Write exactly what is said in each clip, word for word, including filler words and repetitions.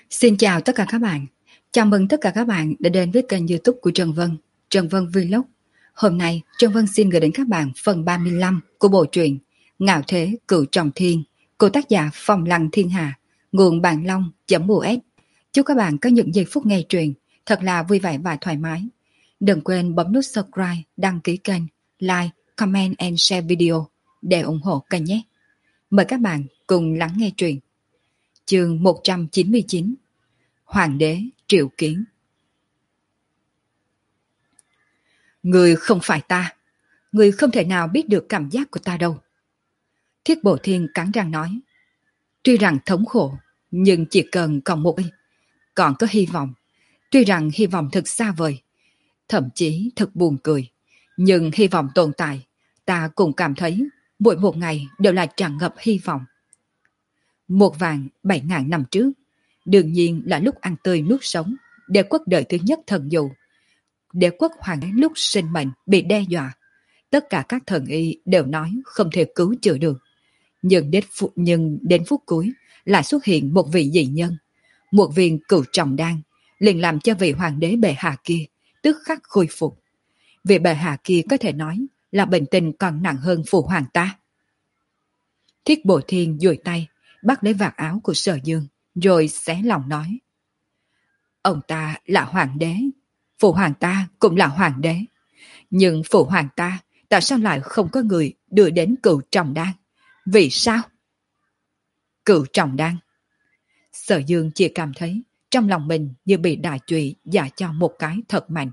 Xin chào tất cả các bạn. Chào mừng tất cả các bạn đã đến với kênh YouTube của Trần Vân, Trần Vân Vlog. Hôm nay, Trần Vân xin gửi đến các bạn phần ba mươi lăm của bộ truyện Ngạo Thế Cửu Trọng Thiên của tác giả Phong Lăng Thiên Hà, nguồn Bạn Long.us. Chúc các bạn có những giây phút nghe truyện thật là vui vẻ và thoải mái. Đừng quên bấm nút subscribe, đăng ký kênh, like, comment and share video để ủng hộ kênh nhé. Mời các bạn cùng lắng nghe truyện. Chương một trăm chín mươi chín. Hoàng đế triệu kiến. Người không phải ta, người không thể nào biết được cảm giác của ta đâu. Thiết Bổ Thiên cắn răng nói. Tuy rằng thống khổ, nhưng chỉ cần còn một giây, còn có hy vọng. Tuy rằng hy vọng thật xa vời, thậm chí thật buồn cười, nhưng hy vọng tồn tại, ta cũng cảm thấy mỗi một ngày đều là tràn ngập hy vọng. Một vạn bảy ngàn năm trước, đương nhiên là lúc ăn tươi nuốt sống, đế quốc đời thứ nhất thần dụ. Đế quốc hoàng đế lúc sinh mệnh bị đe dọa, tất cả các thần y đều nói không thể cứu chữa được. Nhưng đến, phút, nhưng đến phút cuối lại xuất hiện một vị dị nhân, một viên cửu trọng đan, liền làm cho vị hoàng đế bệ hạ kia tức khắc khôi phục. Vị bệ hạ kia có thể nói là bệnh tình còn nặng hơn phụ hoàng ta. Thiết Bổ Thiên duỗi tay bắt lấy vạt áo của Sở Dương, rồi xé lòng nói. Ông ta là hoàng đế, phụ hoàng ta cũng là hoàng đế. Nhưng phụ hoàng ta, tại sao lại không có người đưa đến cửu trọng đan? Vì sao? Cửu trọng đan. Sở Dương chỉ cảm thấy trong lòng mình như bị đại trụy dạ cho một cái thật mạnh.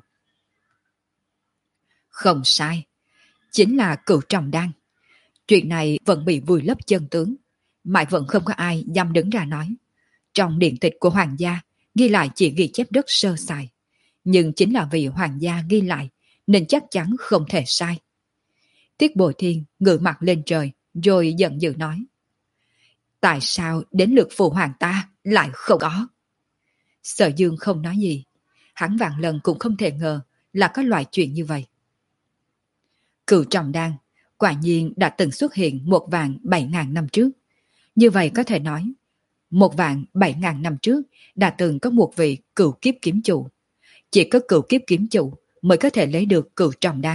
Không sai, chính là cửu trọng đan. Chuyện này vẫn bị vùi lấp chân tướng, mãi vẫn không có ai dám đứng ra nói. Trong điện tịch của hoàng gia ghi lại chỉ ghi chép rất sơ sài, nhưng chính là vì hoàng gia ghi lại nên chắc chắn không thể sai. Tiết Bội Thiên ngửa mặt lên trời rồi giận dữ nói. Tại sao đến lượt phụ hoàng ta lại không có? Sở Dương không nói gì, hắn vạn lần cũng không thể ngờ là có loại chuyện như vậy. Cửu trọng đan quả nhiên đã từng xuất hiện một vạn bảy ngàn năm trước. Như vậy có thể nói, một vạn bảy ngàn năm trước đã từng có một vị cửu kiếp kiếm chủ. Chỉ có cửu kiếp kiếm chủ mới có thể lấy được cửu trọng đan.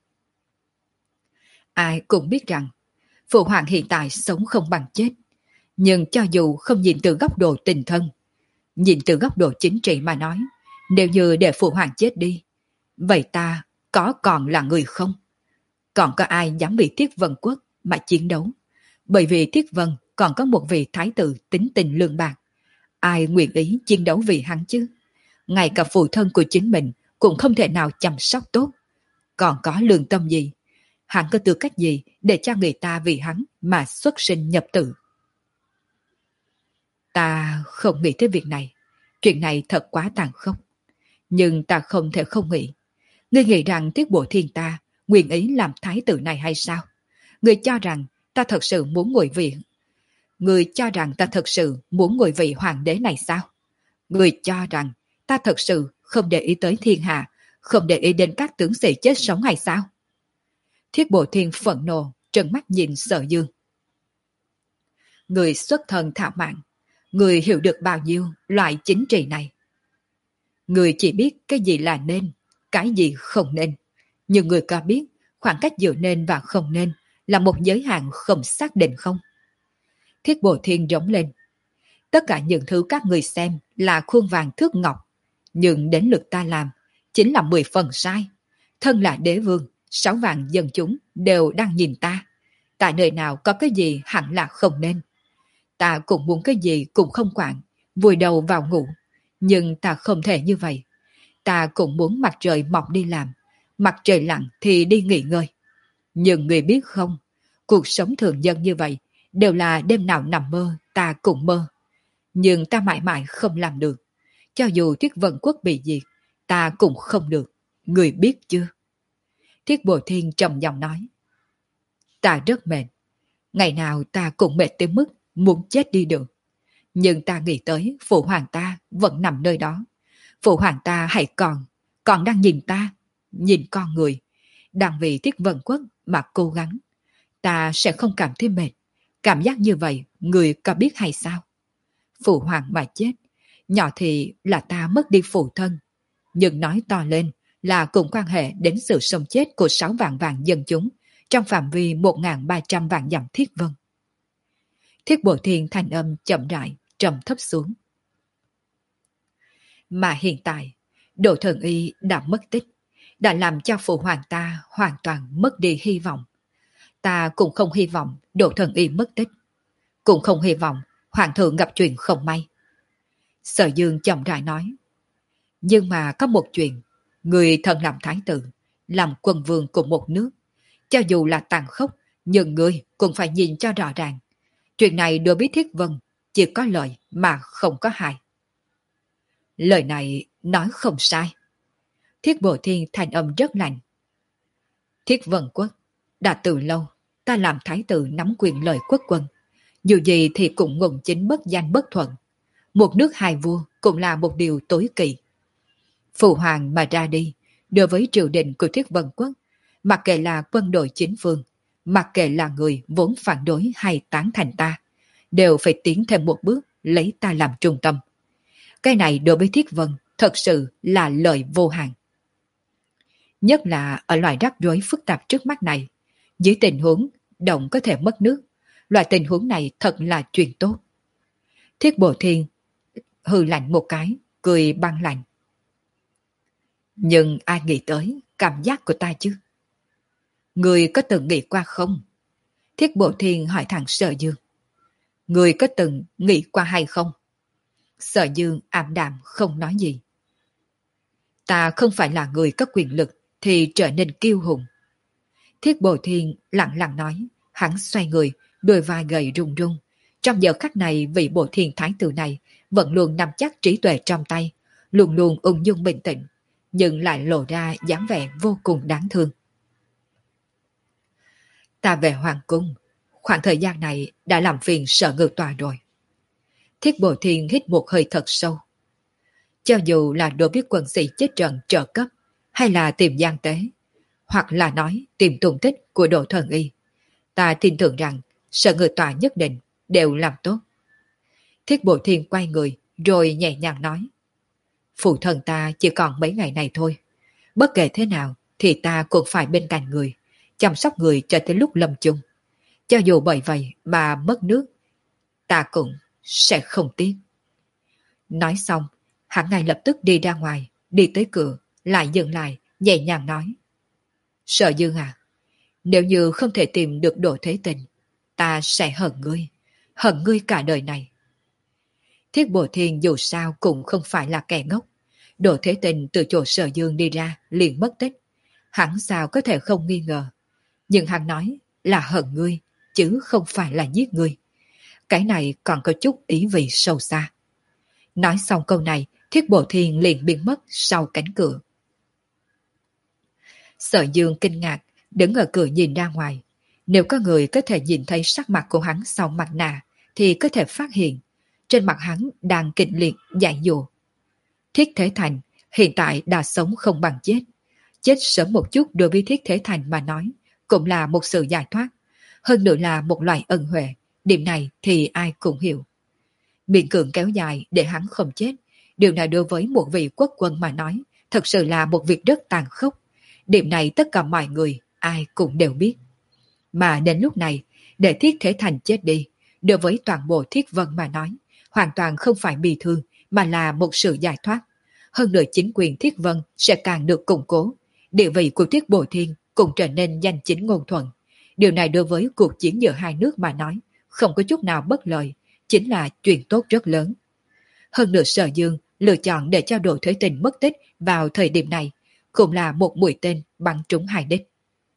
Ai cũng biết rằng, phụ hoàng hiện tại sống không bằng chết. Nhưng cho dù không nhìn từ góc độ tình thân, nhìn từ góc độ chính trị mà nói, nếu như để phụ hoàng chết đi, vậy ta có còn là người không? Còn có ai dám bị Thiết Vân Quốc mà chiến đấu? Bởi vì Thiết Vân còn có một vị thái tử tính tình lương bạc. Ai nguyện ý chiến đấu vì hắn chứ? Ngay cả phụ thân của chính mình cũng không thể nào chăm sóc tốt. Còn có lương tâm gì? Hắn có tư cách gì để cho người ta vì hắn mà xuất sinh nhập tử? Ta không nghĩ tới việc này. Chuyện này thật quá tàn khốc. Nhưng ta không thể không nghĩ. Ngươi nghĩ rằng Tiết Bộ Thiên ta nguyện ý làm thái tử này hay sao? Ngươi cho rằng ta thật sự muốn ngồi vị Người cho rằng ta thật sự muốn ngồi vị hoàng đế này sao? Người cho rằng ta thật sự không để ý tới thiên hạ, không để ý đến các tướng sĩ chết sống hay sao? Thiết Bộ Thiên phẫn nộ, trợn mắt nhìn Sở Dương. Người xuất thân thạo mạn, người hiểu được bao nhiêu loại chính trị này. Người chỉ biết cái gì là nên, cái gì không nên. Nhưng người có biết khoảng cách giữa nên và không nên là một giới hạn không xác định không? Thiết Bổ Thiên rống lên. Tất cả những thứ các người xem là khuôn vàng thước ngọc, nhưng đến lượt ta làm chính là mười phần sai. Thân là đế vương, sáu vạn dân chúng đều đang nhìn ta. Tại nơi nào có cái gì hẳn là không nên. Ta cũng muốn cái gì cũng không quản, vùi đầu vào ngủ. Nhưng ta không thể như vậy. Ta cũng muốn mặt trời mọc đi làm, mặt trời lặn thì đi nghỉ ngơi. Nhưng người biết không, cuộc sống thường dân như vậy đều là đêm nào nằm mơ ta cũng mơ. Nhưng ta mãi mãi không làm được. Cho dù Thiết Vân Quốc bị diệt, ta cũng không được. Người biết chưa? Thiết Bội Thiên trầm giọng nói. Ta rất mệt. Ngày nào ta cũng mệt tới mức muốn chết đi được. Nhưng ta nghĩ tới phụ hoàng ta vẫn nằm nơi đó. Phụ hoàng ta hãy còn, còn đang nhìn ta, nhìn con người, đang vì Thiết Vân Quốc mà cố gắng. Ta sẽ không cảm thấy mệt. Cảm giác như vậy, người có biết hay sao? Phụ hoàng mà chết, Nhỏ thì là ta mất đi phụ thân, nhưng nói to lên là cũng quan hệ đến sự sống chết của sáu vạn vạn dân chúng trong phạm vi một nghìn ba trăm vạn dặm Thiết Vân. Thiết Bộ Thiên thanh âm chậm rãi, trầm thấp xuống. Mà hiện tại, Đỗ Thần Y đã mất tích, đã làm cho phụ hoàng ta hoàn toàn mất đi hy vọng. Ta cũng không hy vọng Đỗ Thần Y mất tích, cũng không hy vọng hoàng thượng gặp chuyện không may. Sở Dương chậm rãi nói. Nhưng mà có một chuyện, người thân làm thái tử, làm quân vương của một nước, cho dù là tàn khốc, nhưng người cũng phải nhìn cho rõ ràng. Chuyện này đối với Thiết Vân chỉ có lợi mà không có hại. Lời này nói không sai. Thiết Bộ Thiên thành âm rất lạnh. Thiết Vân quốc, đã từ lâu ta làm thái tử nắm quyền lợi quốc quân. Dù gì thì cũng ngùng chính bất danh bất thuận. Một nước hai vua cũng là một điều tối kỵ. Phụ hoàng mà ra đi, đối với triều đình của Thiết Vân quốc, mặc kệ là quân đội chính phương, mặc kệ là người vốn phản đối hay tán thành ta, đều phải tiến thêm một bước lấy ta làm trung tâm. Cái này đối với Thiết Vân thật sự là lợi vô hạn. Nhất là ở loại rắc rối phức tạp trước mắt này, dưới tình huống động có thể mất nước, loại tình huống này thật là chuyện tốt. Thiết Bộ Thiên hừ lạnh một cái, cười băng lạnh. Nhưng ai nghĩ tới cảm giác của ta chứ? Người có từng nghĩ qua không? Thiết Bộ Thiên hỏi thẳng Sở Dương. Người có từng nghĩ qua hay không? Sở Dương ảm đạm không nói gì. Ta không phải là người có quyền lực thì trở nên kiêu hùng. Thiết Bộ Thiên lặng lặng nói, hắn xoay người, đôi vai gầy rung rung. Trong giờ khắc này vị Bộ Thiên thái tử này vẫn luôn nắm chắc trí tuệ trong tay, luôn luôn ung dung bình tĩnh, nhưng lại lộ ra dáng vẻ vô cùng đáng thương. Ta về hoàng cung, khoảng thời gian này đã làm phiền Sở Ngự Tòa rồi. Thiết Bộ Thiên hít một hơi thật sâu. Cho dù là đối với quân sĩ chết trận trợ cấp, hay là tìm gian tế, hoặc là nói tìm tung tích của Đỗ Thần Y, ta tin tưởng rằng Sở Ngự Tòa nhất định đều làm tốt. Thiết Bộ Thiên quay người rồi nhẹ nhàng nói. Phụ thân ta chỉ còn mấy ngày này thôi. Bất kể thế nào thì ta cũng phải bên cạnh người, chăm sóc người cho tới lúc lâm chung. Cho dù bởi vậy mà mất nước, ta cũng sẽ không tiếc. Nói xong, hắn ngay lập tức đi ra ngoài, đi tới cửa, lại dừng lại, nhẹ nhàng nói. Sở Dương à, nếu như không thể tìm được Đỗ Thế Tình, ta sẽ hận ngươi, hận ngươi cả đời này. Thiết Bộ Thiên dù sao cũng không phải là kẻ ngốc. Đỗ Thế Tình từ chỗ Sở Dương đi ra liền mất tích. Hắn sao có thể không nghi ngờ. Nhưng hắn nói là hận ngươi, chứ không phải là giết ngươi. Cái này còn có chút ý vị sâu xa. Nói xong câu này, Thiết Bộ Thiên liền biến mất sau cánh cửa. Sở Dương kinh ngạc, đứng ở cửa nhìn ra ngoài. Nếu có người có thể nhìn thấy sắc mặt của hắn sau mặt nạ, thì có thể phát hiện trên mặt hắn đang kịch liệt dại dụ. Thiết Thế Thành hiện tại đã sống không bằng chết. Chết sớm một chút đối với Thiết Thế Thành mà nói, cũng là một sự giải thoát. Hơn nữa là một loại ân huệ. Điểm này thì ai cũng hiểu. Miệng cưỡng kéo dài để hắn không chết. Điều này đối với một vị quốc quân mà nói, thật sự là một việc rất tàn khốc. Điểm này tất cả mọi người, ai cũng đều biết. Mà đến lúc này, để Thiết Thế Thành chết đi, đối với toàn bộ Thiết Vân mà nói, hoàn toàn không phải bị thương, mà là một sự giải thoát. Hơn nữa chính quyền Thiết Vân sẽ càng được củng cố. Địa vị của Thiết Bộ Thiên cũng trở nên danh chính ngôn thuận. Điều này đối với cuộc chiến giữa hai nước mà nói, không có chút nào bất lợi, chính là chuyện tốt rất lớn. Hơn nữa Sở Dương lựa chọn để cho Đỗ Thế Tình mất tích vào thời điểm này, cũng là một mũi tên bắn trúng hai đích.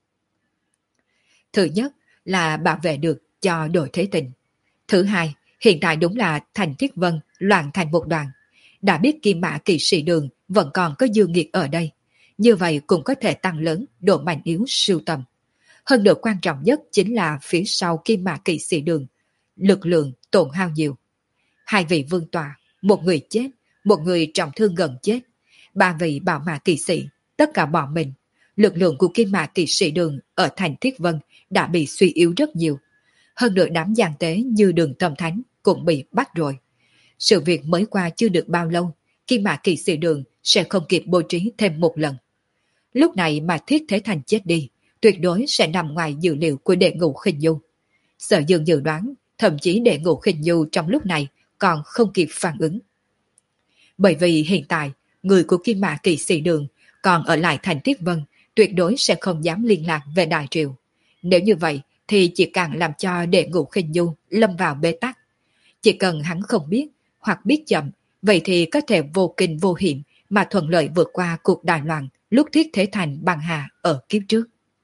Thứ nhất là bảo vệ được cho Đỗ Thế Tình. Thứ hai, hiện tại đúng là thành Thiết Vân loạn thành một đoàn. Đã biết Kim Mã Kỵ Sĩ Đường vẫn còn có Dương Nghiệt ở đây. Như vậy cũng có thể tăng lớn độ mạnh yếu sưu tầm. Hơn nữa quan trọng nhất chính là phía sau Kim Mã Kỵ Sĩ Đường, lực lượng tổn hao nhiều. Hai vị vương tọa, một người chết, một người trọng thương gần chết. Ba vị bảo mã kỵ sĩ, tất cả bỏ mình. Lực lượng của Kim Mã Kỵ Sĩ Đường ở thành Thiết Vân đã bị suy yếu rất nhiều. Hơn nữa đám gian tế như Đường Tâm Thánh cũng bị bắt rồi. Sự việc mới qua chưa được bao lâu, Kim Mã Kỵ Sĩ Đường sẽ không kịp bố trí thêm một lần. Lúc này mà Thiết Thế Thành chết đi, tuyệt đối sẽ nằm ngoài dữ liệu của Đệ Ngũ Khinh Du. Sở Dương dự đoán, thậm chí Đệ Ngũ Khinh Du trong lúc này còn không kịp phản ứng. Bởi vì hiện tại, người của Kim Mã Kỵ Sĩ Đường còn ở lại thành Tiết Vân, tuyệt đối sẽ không dám liên lạc về Đại Triều. Nếu như vậy, thì chỉ càng làm cho Đệ Ngũ Khinh Du lâm vào bế tắc. Chỉ cần hắn không biết, hoặc biết chậm, vậy thì có thể vô kinh vô hiểm mà thuận lợi vượt qua cuộc đại loạn lúc Thiết Thế Thành băng hà ở kiếp trước.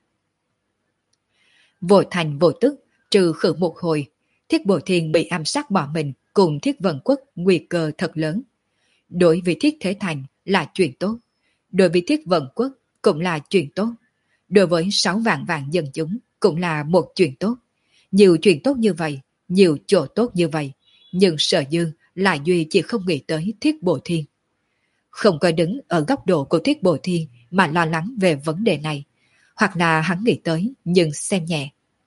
Vô thành vô tức, trừ khử một hồi, Thiết Bổ Thiên bị ám sát bỏ mình cùng Thiết Vân Quốc nguy cơ thật lớn. Đối với Thiết Thế Thành là chuyện tốt, đối với Thiết Vân Quốc cũng là chuyện tốt, đối với sáu vạn vạn dân chúng cũng là một chuyện tốt. Nhiều chuyện tốt như vậy, nhiều chỗ tốt như vậy, nhưng Sở Dương lại duy chỉ không nghĩ tới Thiết Bổ Thiên. Không có đứng ở góc độ của Thiết Bổ Thiên mà lo lắng về vấn đề này, hoặc là hắn nghĩ tới nhưng xem nhẹ.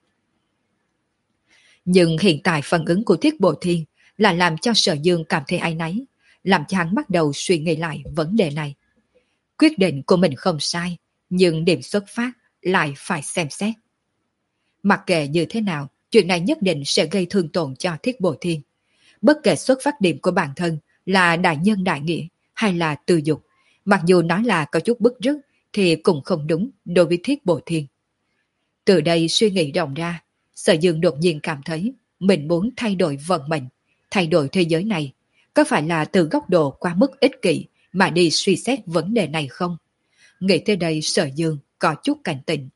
Nhưng hiện tại phản ứng của Thiết Bổ Thiên là làm cho Sở Dương cảm thấy áy náy, làm cho hắn bắt đầu suy nghĩ lại vấn đề này. Quyết định của mình không sai, nhưng điểm xuất phát lại phải xem xét. Mặc kệ như thế nào, chuyện này nhất định sẽ gây thương tổn cho Thiết Bổ Thiên. Bất kể xuất phát điểm của bản thân là đại nhân đại nghĩa hay là tư dục, mặc dù nói là có chút bức rứt thì cũng không đúng đối với Thiết Bổ Thiên. Từ đây suy nghĩ rộng ra, Sở Dương đột nhiên cảm thấy mình muốn thay đổi vận mệnh, thay đổi thế giới này. Có phải là từ góc độ quá mức ích kỷ mà đi suy xét vấn đề này không? Nghĩ tới đây Sở Dương có chút cảnh tỉnh.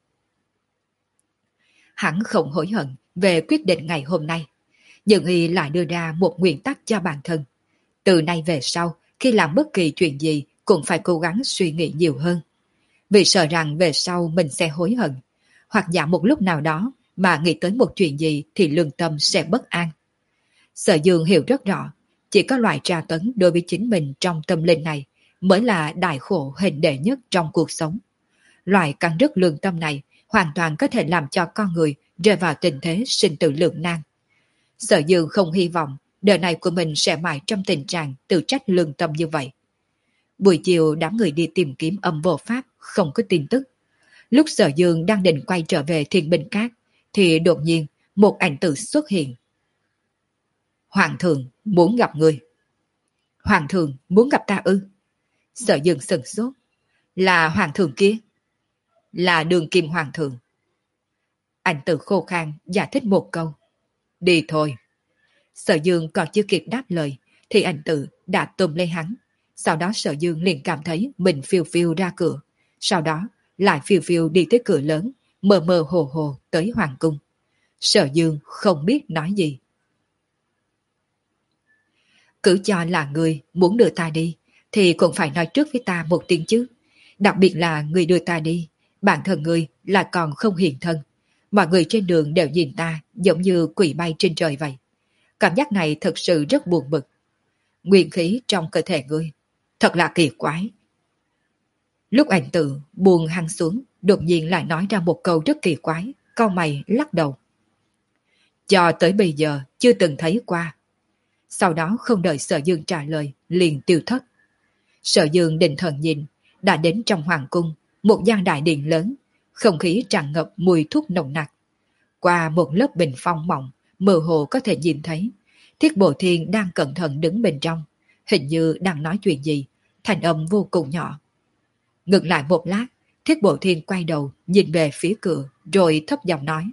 Hắn không hối hận về quyết định ngày hôm nay, nhưng y lại đưa ra một nguyên tắc cho bản thân. Từ nay về sau, khi làm bất kỳ chuyện gì cũng phải cố gắng suy nghĩ nhiều hơn. Vì sợ rằng về sau mình sẽ hối hận, hoặc giả một lúc nào đó mà nghĩ tới một chuyện gì thì lương tâm sẽ bất an. Sở Dương hiểu rất rõ, chỉ có loại tra tấn đối với chính mình trong tâm linh này mới là đại khổ hình đệ nhất trong cuộc sống. Loại căng đứt lương tâm này hoàn toàn có thể làm cho con người rơi vào tình thế sinh tử lưỡng nan. Sở Dương không hy vọng đời này của mình sẽ mãi trong tình trạng tự trách lương tâm như vậy. Buổi chiều đám người đi tìm kiếm âm vô pháp không có tin tức. Lúc Sở Dương đang định quay trở về Thiên Binh Cát thì đột nhiên một ảnh tử xuất hiện. Hoàng thượng muốn gặp người. Hoàng thượng muốn gặp ta ư? Sở Dương sửng sốt. Là hoàng thượng kia? Là Đường Kim hoàng thượng. Ảnh tử khô khan giải thích một câu. Đi thôi. Sở Dương còn chưa kịp đáp lời thì ảnh tử đã tôm lấy hắn. Sau đó Sở Dương liền cảm thấy mình phiêu phiêu ra cửa. Sau đó lại phiêu phiêu đi tới cửa lớn, mờ mờ hồ hồ tới hoàng cung. Sở Dương không biết nói gì. Cứ cho là người muốn đưa ta đi thì cũng phải nói trước với ta một tiếng chứ. Đặc biệt là người đưa ta đi, bản thân người là còn không hiện thân. Mọi người trên đường đều nhìn ta giống như quỷ bay trên trời vậy. Cảm giác này thật sự rất buồn bực. Nguyên khí trong cơ thể ngươi thật là kỳ quái. Lúc ảnh tử buông hăng xuống, đột nhiên lại nói ra một câu rất kỳ quái, cau mày lắc đầu. Cho tới bây giờ chưa từng thấy qua. Sau đó không đợi Sở Dương trả lời, liền tiêu thất. Sở Dương định thần nhìn, đã đến trong hoàng cung, một gian đại điện lớn, không khí tràn ngập mùi thuốc nồng nặc. Qua một lớp bình phong mỏng, mơ hồ có thể nhìn thấy, Thiết Bổ Thiên đang cẩn thận đứng bên trong, hình như đang nói chuyện gì, thanh âm vô cùng nhỏ. Ngừng lại một lát, Thiết Bổ Thiên quay đầu, nhìn về phía cửa, rồi thấp giọng nói.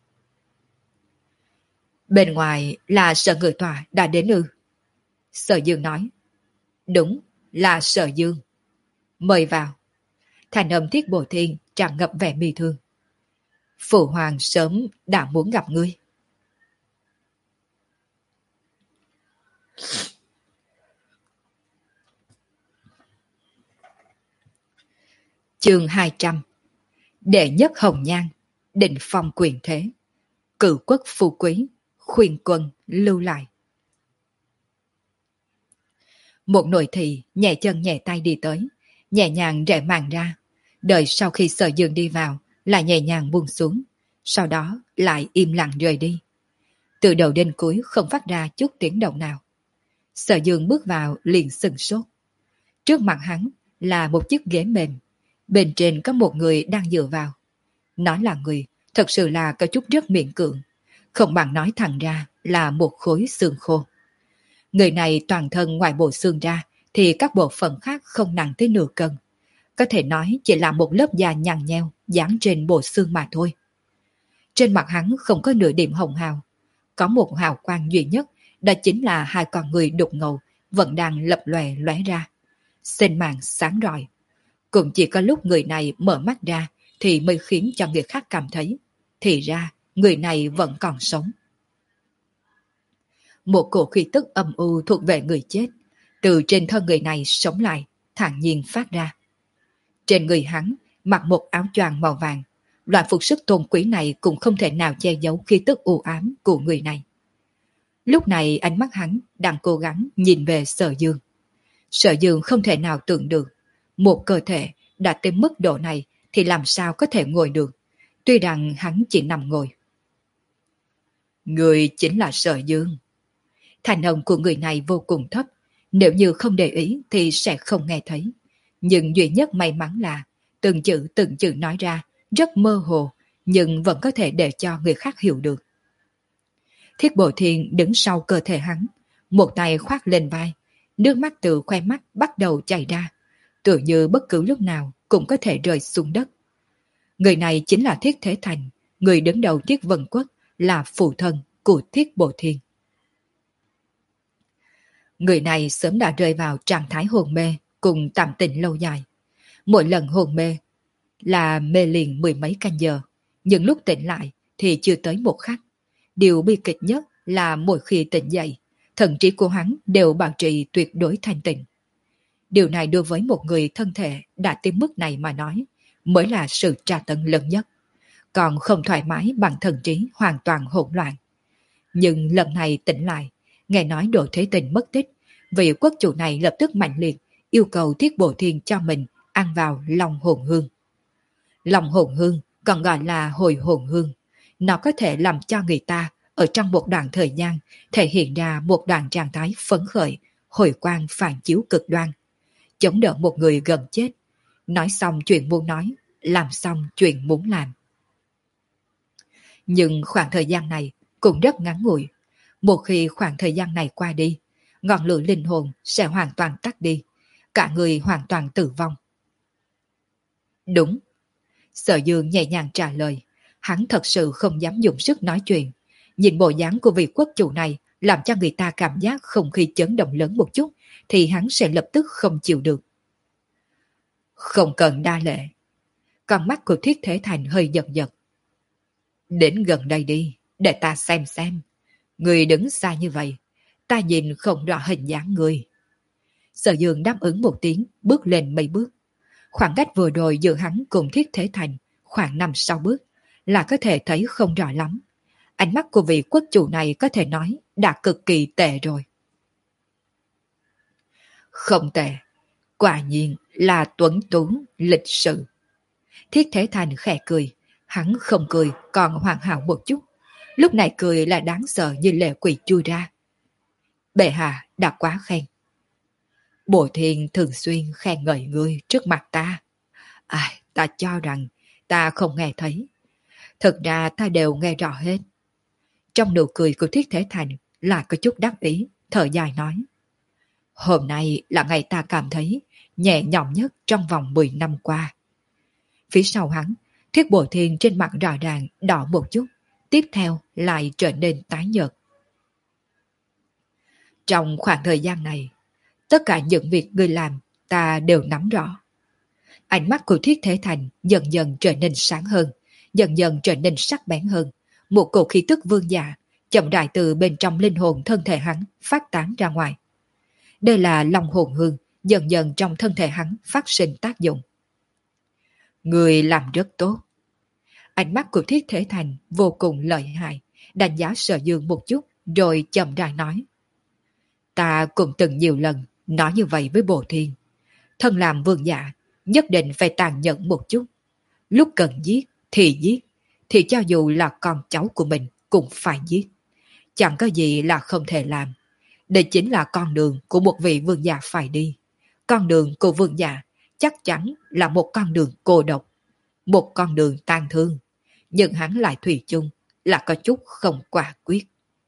Bên ngoài là Sở Ngự Tòa đã đến ư? Sở Dương nói. Đúng, là Sở Dương. Mời vào. Thành âm Thiết Bổ Thiên tràn ngập vẻ bi thương. Phụ hoàng sớm đã muốn gặp ngươi. Chương hai trăm. Đệ nhất hồng nhan, định phong quyền thế, cử quốc phú quý, khuyên quân lưu lại. Một nội thị nhẹ chân nhẹ tay đi tới, nhẹ nhàng rẽ màn ra, đợi sau khi Sở Dương đi vào, lại nhẹ nhàng buông xuống, sau đó lại im lặng rời đi. Từ đầu đến cuối không phát ra chút tiếng động nào. Sở Dương bước vào liền sừng sốt. Trước mặt hắn là một chiếc ghế mềm, bên trên có một người đang dựa vào. Nói là người, thật sự là có chút rất miễn cưỡng, không bằng nói thẳng ra là một khối xương khô. Người này toàn thân ngoài bộ xương ra thì các bộ phận khác không nặng tới nửa cân. Có thể nói chỉ là một lớp da nhăn nheo dán trên bộ xương mà thôi. Trên mặt hắn không có nửa điểm hồng hào. Có một hào quang duy nhất, đó chính là hai con người đục ngầu vẫn đang lập lòe lóe ra. Xên màn sáng rọi. Cũng chỉ có lúc người này mở mắt ra thì mới khiến cho người khác cảm thấy. Thì ra, người này vẫn còn sống. Một cổ khí tức âm u thuộc về người chết, từ trên thân người này sống lại, thản nhiên phát ra. Trên người hắn, mặc một áo choàng màu vàng, loại phục sức tôn quý này cũng không thể nào che giấu khí tức u ám của người này. Lúc này ánh mắt hắn đang cố gắng nhìn về Sở Dương. Sở Dương không thể nào tưởng được, một cơ thể đã tới mức độ này thì làm sao có thể ngồi được, tuy rằng hắn chỉ nằm ngồi. Người chính là Sở Dương. Thành âm của người này vô cùng thấp, nếu như không để ý thì sẽ không nghe thấy. Nhưng duy nhất may mắn là từng chữ từng chữ nói ra rất mơ hồ, nhưng vẫn có thể để cho người khác hiểu được. Thiết Bộ Thiên đứng sau cơ thể hắn, một tay khoác lên vai, nước mắt từ khoe mắt bắt đầu chảy ra, tựa như bất cứ lúc nào cũng có thể rơi xuống đất. Người này chính là Thiết Thế Thành, người đứng đầu Thiết Vân Quốc, là phụ thân của Thiết Bộ Thiên. Người này sớm đã rơi vào trạng thái hồn mê cùng tạm tình lâu dài. Mỗi lần hồn mê là mê liền mười mấy canh giờ, nhưng lúc tỉnh lại thì chưa tới một khắc. Điều bi kịch nhất là mỗi khi tỉnh dậy, thần trí của hắn đều bảo trì tuyệt đối thanh tịnh. Điều này đối với một người thân thể đã tới mức này mà nói, mới là sự tra tấn lớn nhất. Còn không thoải mái bằng thần trí hoàn toàn hỗn loạn. Nhưng lần này tỉnh lại, nghe nói Đỗ Thế Tình mất tích, vị quốc chủ này lập tức mạnh liệt yêu cầu Thiết Bộ Thiên cho mình ăn vào lòng hồn hương. Lòng hồn hương còn gọi là hồi hồn hương. Nó có thể làm cho người ta ở trong một đoạn thời gian thể hiện ra một đoạn trạng thái phấn khởi, hồi quang phản chiếu cực đoan, chống đỡ một người gần chết, nói xong chuyện muốn nói, làm xong chuyện muốn làm. Nhưng khoảng thời gian này cũng rất ngắn ngủi. Một khi khoảng thời gian này qua đi, ngọn lửa linh hồn sẽ hoàn toàn tắt đi, cả người hoàn toàn tử vong. Đúng. Sở Dương nhẹ nhàng trả lời, hắn thật sự không dám dùng sức nói chuyện. Nhìn bộ dáng của vị quốc chủ này làm cho người ta cảm giác không khí chấn động lớn một chút thì hắn sẽ lập tức không chịu được. Không cần đa lệ. Con mắt của Thiết Thế Thành hơi giật giật. Đến gần đây đi, để ta xem xem. Người đứng xa như vậy, ta nhìn không rõ hình dáng người. Sở Dương đáp ứng một tiếng, bước lên mấy bước. Khoảng cách vừa rồi giữa hắn cùng Thiết Thế Thành khoảng năm sáu bước, là có thể thấy không rõ lắm. Ánh mắt của vị quốc chủ này có thể nói đã cực kỳ tệ rồi. Không tệ, quả nhiên là tuấn tú, lịch sự. Thiết Thế Thành khẽ cười, hắn không cười còn hoàn hảo một chút. Lúc này cười là đáng sợ như lệ quỷ chui ra. Bệ hạ đã quá khen. Bộ Thiên thường xuyên khen ngợi ngươi trước mặt ta. Ai, ta cho rằng ta không nghe thấy. Thực ra ta đều nghe rõ hết. Trong nụ cười của Thiết Thế Thành là có chút đắc ý, thở dài nói. Hôm nay là ngày ta cảm thấy nhẹ nhõm nhất trong vòng mười năm qua. Phía sau hắn, Thiết Bộ Thiên trên mặt rõ ràng đỏ một chút, tiếp theo lại trở nên tái nhợt. Trong khoảng thời gian này, tất cả những việc ngươi làm ta đều nắm rõ. Ánh mắt của Thiết Thế Thành dần dần trở nên sáng hơn, dần dần trở nên sắc bén hơn. Một cổ khí tức vương giả chậm rãi từ bên trong linh hồn thân thể hắn phát tán ra ngoài. Đây là lòng hồn hương dần dần trong thân thể hắn phát sinh tác dụng. Người làm rất tốt. Ánh mắt của Thiết Thế Thành vô cùng lợi hại, đánh giá Sở Dương một chút rồi chậm rãi nói. Ta cũng từng nhiều lần nói như vậy với Bộ Thiên. Thân làm vương giả nhất định phải tàn nhẫn một chút. Lúc cần giết thì giết, thì cho dù là con cháu của mình cũng phải giết. Chẳng có gì là không thể làm. Đây chính là con đường của một vị vương giả phải đi. Con đường của vương giả chắc chắn là một con đường cô độc, một con đường tàn thương, nhưng hắn lại thủy chung là có chút không quả quyết.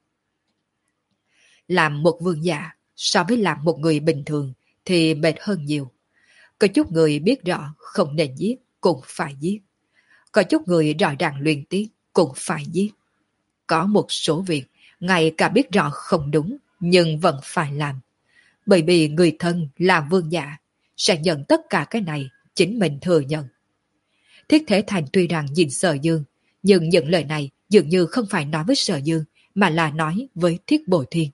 Làm một vương giả so với làm một người bình thường thì mệt hơn nhiều. Có chút người biết rõ không nên giết cũng phải giết. Có chút người rõ ràng luyện tiếc cũng phải giết. Có một số việc ngay cả biết rõ không đúng nhưng vẫn phải làm. Bởi vì người thân là vương giả sẽ nhận tất cả cái này chính mình thừa nhận. Thiết Thế Thành tuy rằng nhìn Sở Dương, nhưng những lời này dường như không phải nói với Sở Dương mà là nói với Thiết Bổ Thiên.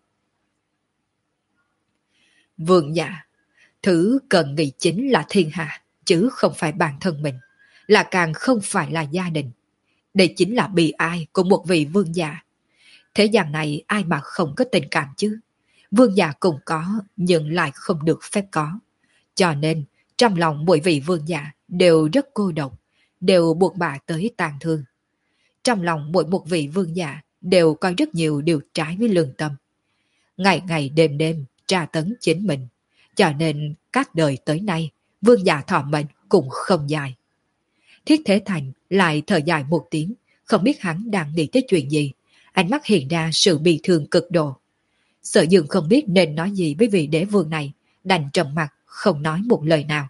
Vương giả, thứ cần nghĩ chính là thiên hạ, chứ không phải bản thân mình, là càng không phải là gia đình. Đây chính là bi ai của một vị vương giả. Thế gian này ai mà không có tình cảm chứ? Vương giả cũng có, nhưng lại không được phép có. Cho nên, trong lòng mỗi vị vương giả đều rất cô độc, đều buộc bà tới tàn thương. Trong lòng mỗi một vị vương giả đều có rất nhiều điều trái với lương tâm. Ngày ngày đêm đêm tra tấn chính mình. Cho nên các đời tới nay, vương giả thọ mệnh cũng không dài. Thiết Thế Thành lại thở dài một tiếng, không biết hắn đang nghĩ tới chuyện gì. Ánh mắt hiện ra sự bị thương cực độ. Sở Dương không biết nên nói gì với vị đế vương này, đành trầm mặt không nói một lời nào.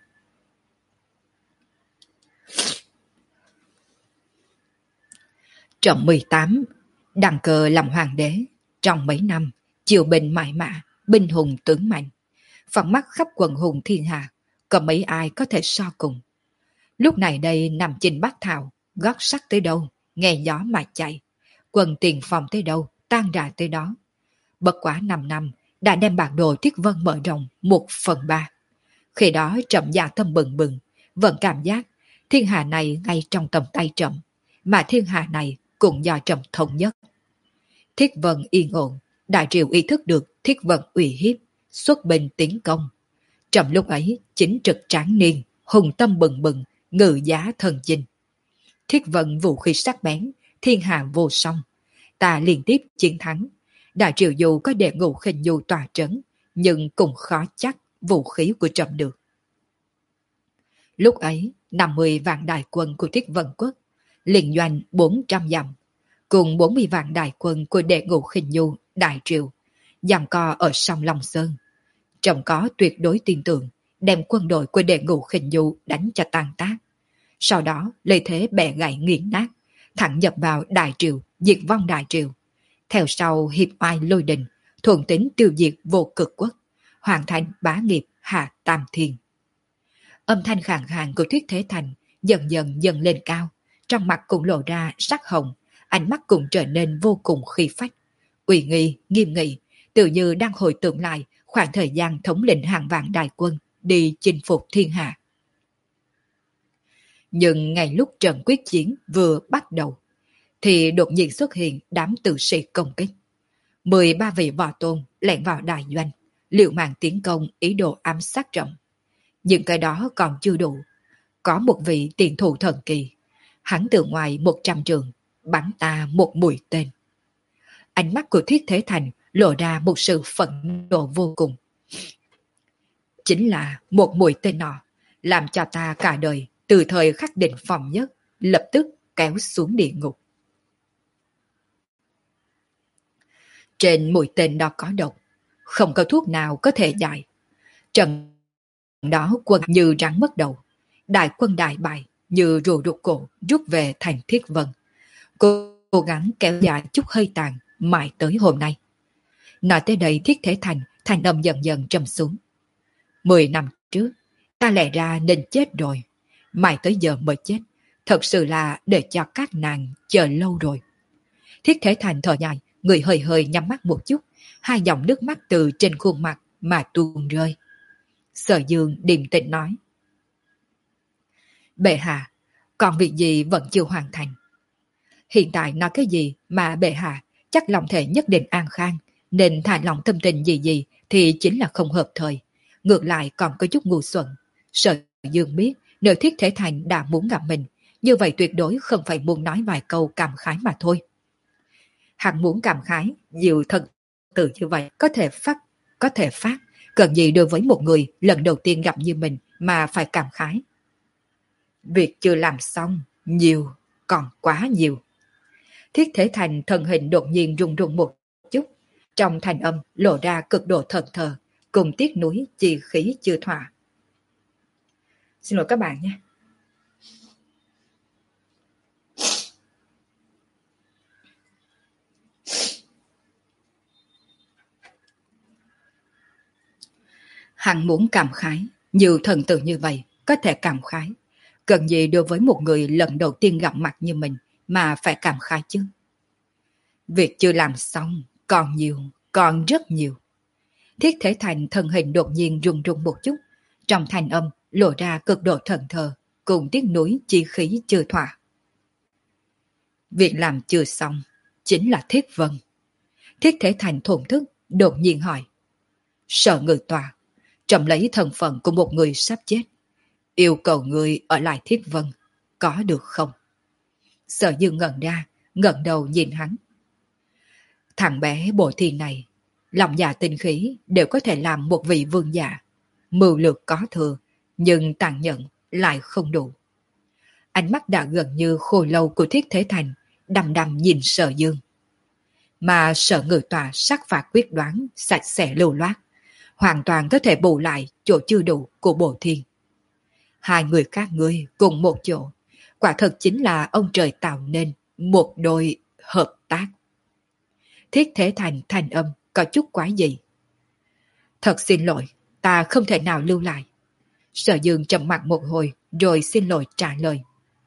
Trọng mười tám, đăng cơ làm hoàng đế. Trong mấy năm, triều bình mãi mã, binh hùng tướng mạnh. Phận mắt khắp quần hùng thiên hạ, có mấy ai có thể so cùng. Lúc này đây nằm trên bát thảo, gót sắt tới đâu, nghe gió mà chạy. Quần tiền phòng tới đâu, tan rã tới đó. Bất quá năm năm, đã đem bản đồ Thiết Vân mở rộng một phần ba. Khi đó Trẫm dạ tâm bừng bừng, vẫn cảm giác thiên hạ này ngay trong tầm tay Trẫm, mà thiên hạ này cũng do Trẫm thống nhất. Thiết Vân yên ổn, đại triều ý thức được Thiết Vân uy hiếp, xuất binh tiến công. Trẫm lúc ấy chính trực tráng niên, hùng tâm bừng bừng, ngự giá thần chinh. Thiết Vân vũ khí sắc bén, thiên hạ vô song. Ta liên tiếp chiến thắng. Đại triều dù có đệ ngũ khinh nhu tòa trấn, nhưng cũng khó chắc vũ khí của Trẫm được. Lúc ấy, năm mươi vạn đại quân của Thiết Vân quốc, liên doanh bốn trăm dặm, cùng bốn mươi vạn đại quân của đệ ngũ khinh nhu đại triều, giằng co ở sông Long Sơn. Trẫm có tuyệt đối tin tưởng đem quân đội của đệ ngũ khinh nhu đánh cho tan tác. Sau đó lấy thế bẻ gãy nghiền nát, thẳng nhập vào đại triều, diệt vong đại triều. Theo sau hiệp oai lôi đình, thuận tính tiêu diệt vô cực quốc, hoàn thành bá nghiệp hạ tam thiên. Âm thanh khàn khàn của Thiết Thế Thành dần dần dần lên cao, trong mặt cũng lộ ra sắc hồng, ánh mắt cũng trở nên vô cùng khí phách, uy nghi, nghiêm nghị, tự như đang hồi tưởng lại khoảng thời gian thống lĩnh hàng vạn đại quân đi chinh phục thiên hạ. Nhưng ngay lúc trận quyết chiến vừa bắt đầu, thì đột nhiên xuất hiện đám tử sĩ công kích. mười ba vị võ tôn lẻn vào đại doanh, liều mạng tiến công ý đồ ám sát Trẫm. Nhưng cái đó còn chưa đủ. Có một vị tiền thủ thần kỳ, hắn từ ngoài một trăm trường, bắn ta một mũi tên. Ánh mắt của Thiết Thế Thành lộ ra một sự phẫn nộ vô cùng. Chính là một mũi tên nọ, làm cho ta cả đời từ thời khắc định phòng nhất, lập tức kéo xuống địa ngục. Trên mũi tên đó có độc, không có thuốc nào có thể giải. Trận đó quân như rắn mất đầu, đại quân đại bại như rùa rụt cổ rút về thành Thiết Vân. Cô cố gắng kéo dài chút hơi tàn mãi tới hôm nay. Nói tới đây Thiết Thế Thành thành âm dần dần trầm xuống. Mười năm trước, ta lẽ ra nên chết rồi, mãi tới giờ mới chết, thật sự là để cho các nàng chờ lâu rồi. Thiết Thế Thành thở dài, người hơi hơi nhắm mắt một chút, hai dòng nước mắt từ trên khuôn mặt mà tuôn rơi. Sở Dương điềm tĩnh nói: Bệ hạ, còn việc gì vẫn chưa hoàn thành. Hiện tại nói cái gì mà bệ hạ chắc lòng thể nhất định an khang, nên thả lòng tâm tình gì gì thì chính là không hợp thời. Ngược lại còn có chút ngu xuẩn. Sở Dương biết nếu Thiết Thế Thành đã muốn gặp mình, như vậy tuyệt đối không phải muốn nói vài câu cảm khái mà thôi. Hắn muốn cảm khái, nhiều thật tự như vậy có thể phát có thể phát, cần gì đối với một người lần đầu tiên gặp như mình mà phải cảm khái. Việc chưa làm xong, nhiều, còn quá nhiều. Thiết Thế Thành thân hình đột nhiên rung rung một chút, trong thanh âm lộ ra cực độ thẫn thờ, cùng tiếc nuối chi khí chưa thỏa. Xin lỗi các bạn nhé. Hắn muốn cảm khái, nhiều thần tử như vậy có thể cảm khái. Cần gì đối với một người lần đầu tiên gặp mặt như mình mà phải cảm khái chứ? Việc chưa làm xong, còn nhiều, còn rất nhiều. Thiết Thế Thành thân hình đột nhiên rung rung một chút, trong thanh âm lộ ra cực độ thần thờ, cùng tiếc nuối chi khí chưa thỏa. Việc làm chưa xong, chính là Thiết Vân. Thiết Thế Thành thổn thức, đột nhiên hỏi. Sở Ngự Tòa, trầm lấy thân phận của một người sắp chết, yêu cầu người ở lại Thiết Vân, có được không? Sở Dương ngẩn ra, ngẩng đầu nhìn hắn. Thằng bé Bộ Thiên này, lòng dạ tinh khí đều có thể làm một vị vương giả. Mưu lược có thừa, nhưng tàn nhẫn lại không đủ. Ánh mắt đã gần như khô lâu của Thiết Thế Thành, đăm đăm nhìn Sở Dương. Mà Sở Ngự Tòa sắc phạt quyết đoán, sạch sẽ lưu loát, hoàn toàn có thể bù lại chỗ chưa đủ của Bộ Thiên. Hai người các ngươi cùng một chỗ, quả thật chính là ông trời tạo nên một đôi hợp tác. Thiết Thế Thành thanh âm có chút quái dị. Thật xin lỗi, ta không thể nào lưu lại. Sở Dương trầm mặc một hồi rồi xin lỗi trả lời.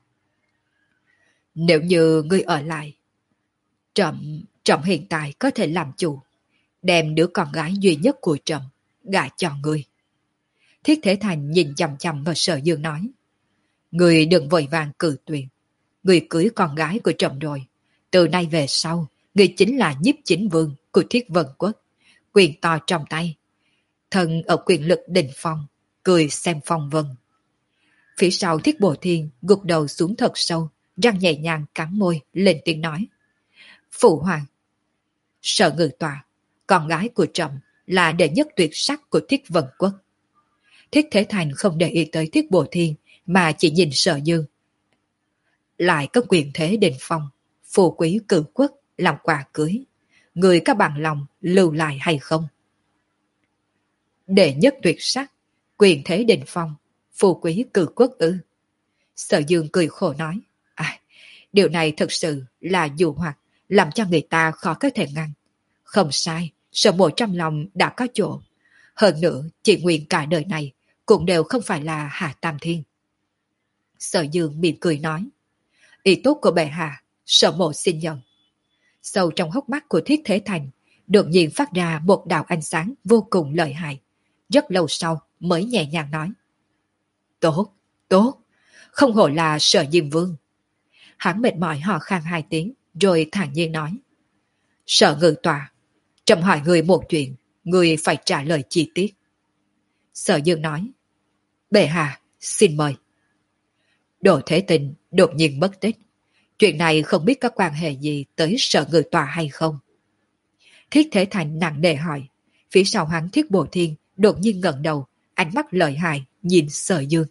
Nếu như ngươi ở lại, Trầm, Trầm hiện tại có thể làm chủ, đem đứa con gái duy nhất của Trầm gả cho ngươi. Thiết Thế Thành nhìn chằm chằm vào Sở Dương nói. Ngươi đừng vội vàng cự tuyệt. Ngươi cưới con gái của Trầm rồi. Từ nay về sau, ngươi chính là nhiếp chính vương của Thiết Vân Quốc. Quyền to trong tay. Thần ở quyền lực đỉnh phong, cười xem phong vân. Phía sau Thiết Bộ Thiên gục đầu xuống thật sâu, răng nhẹ nhàng cắn môi, lên tiếng nói. Phụ hoàng. Sở Ngự Tòa, con gái của Trầm là đệ nhất tuyệt sắc của Thiết Vân Quốc. Thiết Thế Thành không để ý tới Thiết Bộ Thiên mà chỉ nhìn Sở Dương. Lại có quyền thế đỉnh phong, phù quý cử quốc làm quà cưới. Người có bằng lòng lưu lại hay không? Đệ nhất tuyệt sắc, quyền thế đỉnh phong, phù quý cử quốc ư? Sở Dương cười khổ nói. À, điều này thật sự là dụ hoặc, làm cho người ta khó có thể ngăn. Không sai, Sở Mộ trong lòng đã có chỗ. Hơn nữa, chỉ nguyện cả đời này cũng đều không phải là Hạ Tam Thiên. Sở Dương mỉm cười nói. Ý tốt của bệ hạ, Sở Mộ xin nhận. Sâu trong hốc mắt của Thiết Thế Thành, đột nhiên phát ra một đạo ánh sáng vô cùng lợi hại. Rất lâu sau mới nhẹ nhàng nói. Tốt, tốt, không hổ là Sở Diêm Vương. Hắn mệt mỏi hò khan hai tiếng, rồi thản nhiên nói. Sở Ngự Tòa, Trầm hỏi người một chuyện, người phải trả lời chi tiết. Sở Dương nói. Bệ hạ, xin mời. Đỗ Thế Tình đột nhiên mất tích. Chuyện này không biết có quan hệ gì tới Sở Ngự Tòa hay không? Thiết Thế Thành nặng nề hỏi. Phía sau hắn Thiết Bộ Thiên đột nhiên ngẩng đầu, ánh mắt lợi hại nhìn Sở Dương.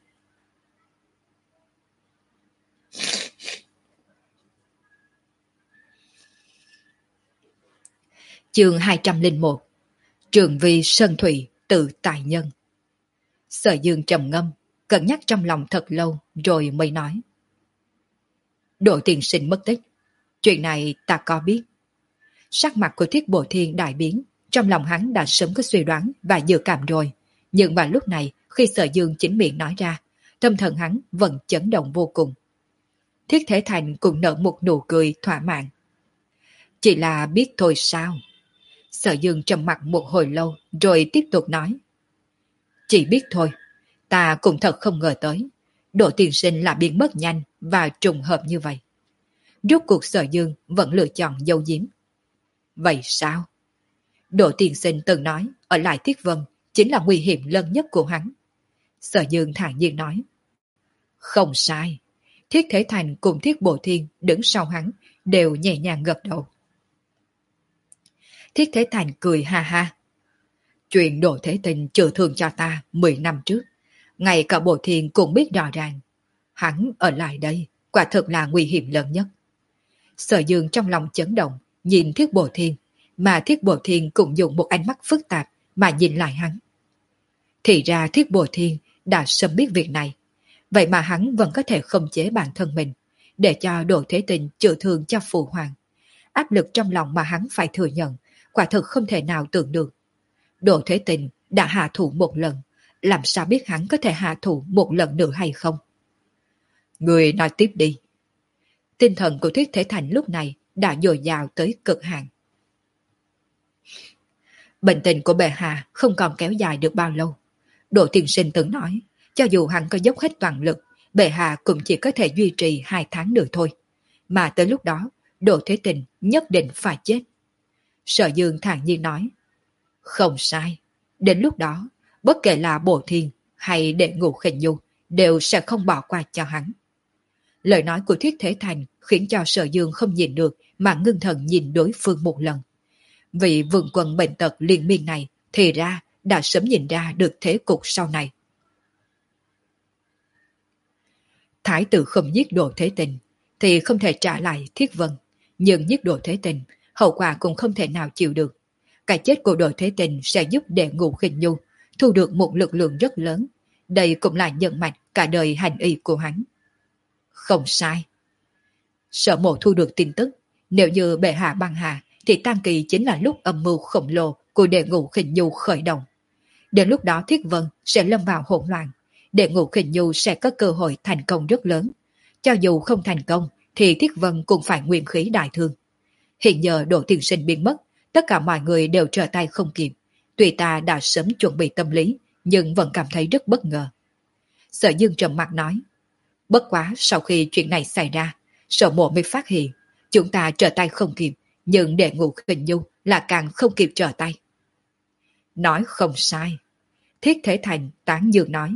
Chương hai trăm lẻ một. Trường Vi Sơn Thủy tự tại nhân. Sở Dương trầm ngâm, cân nhắc trong lòng thật lâu rồi mới nói. Đỗ tiên sinh mất tích. Chuyện này ta có biết. Sắc mặt của Thiết Bộ Thiên đại biến, trong lòng hắn đã sớm có suy đoán và dự cảm rồi. Nhưng vào lúc này, khi Sở Dương chính miệng nói ra, tâm thần hắn vẫn chấn động vô cùng. Thiết Thế Thành cũng nở một nụ cười thỏa mãn. Chỉ là biết thôi sao? Sở Dương trầm mặt một hồi lâu rồi tiếp tục nói. Chỉ biết thôi, ta cũng thật không ngờ tới. Đỗ tiên sinh là biến mất nhanh và trùng hợp như vậy. Rốt cuộc Sở Dương vẫn lựa chọn giấu giếm. Vậy sao? Đỗ tiên sinh từng nói ở lại Thiết Vân chính là nguy hiểm lớn nhất của hắn. Sở Dương thản nhiên nói. Không sai. Thiết Thế Thành cùng Thiết Bộ Thiên đứng sau hắn đều nhẹ nhàng gật đầu. Thiết Thế Thành cười ha ha. Chuyện Đồ Thế Tình trừ thương cho ta mười năm trước, ngay cả Bồ Thiên cũng biết rõ ràng. Hắn ở lại đây, quả thực là nguy hiểm lớn nhất. Sở Dương trong lòng chấn động, nhìn Thiết Bồ Thiên, mà Thiết Bồ Thiên cũng dùng một ánh mắt phức tạp mà nhìn lại hắn. Thì ra Thiết Bồ Thiên đã sớm biết việc này, vậy mà hắn vẫn có thể khống chế bản thân mình, để cho Đồ Thế Tình chữa thương cho phụ hoàng. Áp lực trong lòng mà hắn phải thừa nhận, quả thực không thể nào tưởng được. Đồ Thế Tình đã hạ thủ một lần, làm sao biết hắn có thể hạ thủ một lần nữa hay không? Người nói tiếp đi. Tinh thần của Thiết Thế Thành lúc này đã dồi dào tới cực hạn. Bệnh tình của bệ hạ không còn kéo dài được bao lâu. Đỗ Tiên Sinh từng nói, cho dù hắn có dốc hết toàn lực, bệ hạ cũng chỉ có thể duy trì hai tháng nữa thôi. Mà tới lúc đó, Đỗ Thế Tình nhất định phải chết. Sở Dương thản nhiên nói, không sai. Đến lúc đó, bất kể là Bồ Thiên hay Đệ Ngũ Khinh Nhu đều sẽ không bỏ qua cho hắn. Lời nói của Thiết Thế Thành khiến cho Sở Dương không nhìn được mà ngưng thần nhìn đối phương một lần. Vị vương quân bệnh tật liên miên này thì ra đã sớm nhìn ra được thế cục sau này. Thái tử không giết Đồ Thế Tình thì không thể trả lại Thiết Vân, nhưng giết Đồ Thế Tình hậu quả cũng không thể nào chịu được. Cái chết của Đồ Thế Tình sẽ giúp Đệ Ngũ Khinh Nhu thu được một lực lượng rất lớn. Đây cũng là nhân mạch cả đời hành y của hắn. Không sai. Sở Mộ thu được tin tức, nếu như bệ hạ băng hà thì tang kỳ chính là lúc âm mưu khổng lồ của Đệ Ngũ Khinh Nhu khởi động. Đến lúc đó Thiết Vân sẽ lâm vào hỗn loạn, Đệ Ngũ Khinh Nhu sẽ có cơ hội thành công rất lớn. Cho dù không thành công thì Thiết Vân cũng phải nguyên khí đại thương. Hiện giờ Đỗ Tiên Sinh biến mất, tất cả mọi người đều trở tay không kịp. Tuy ta đã sớm chuẩn bị tâm lý, nhưng vẫn cảm thấy rất bất ngờ. Sở Dương trầm mặt nói, bất quá sau khi chuyện này xảy ra, Sở Mộ mới phát hiện, chúng ta trở tay không kịp, nhưng Đệ Ngũ Khinh Nhu là càng không kịp trở tay. Nói không sai. Thiết Thế Thành tán dương nói.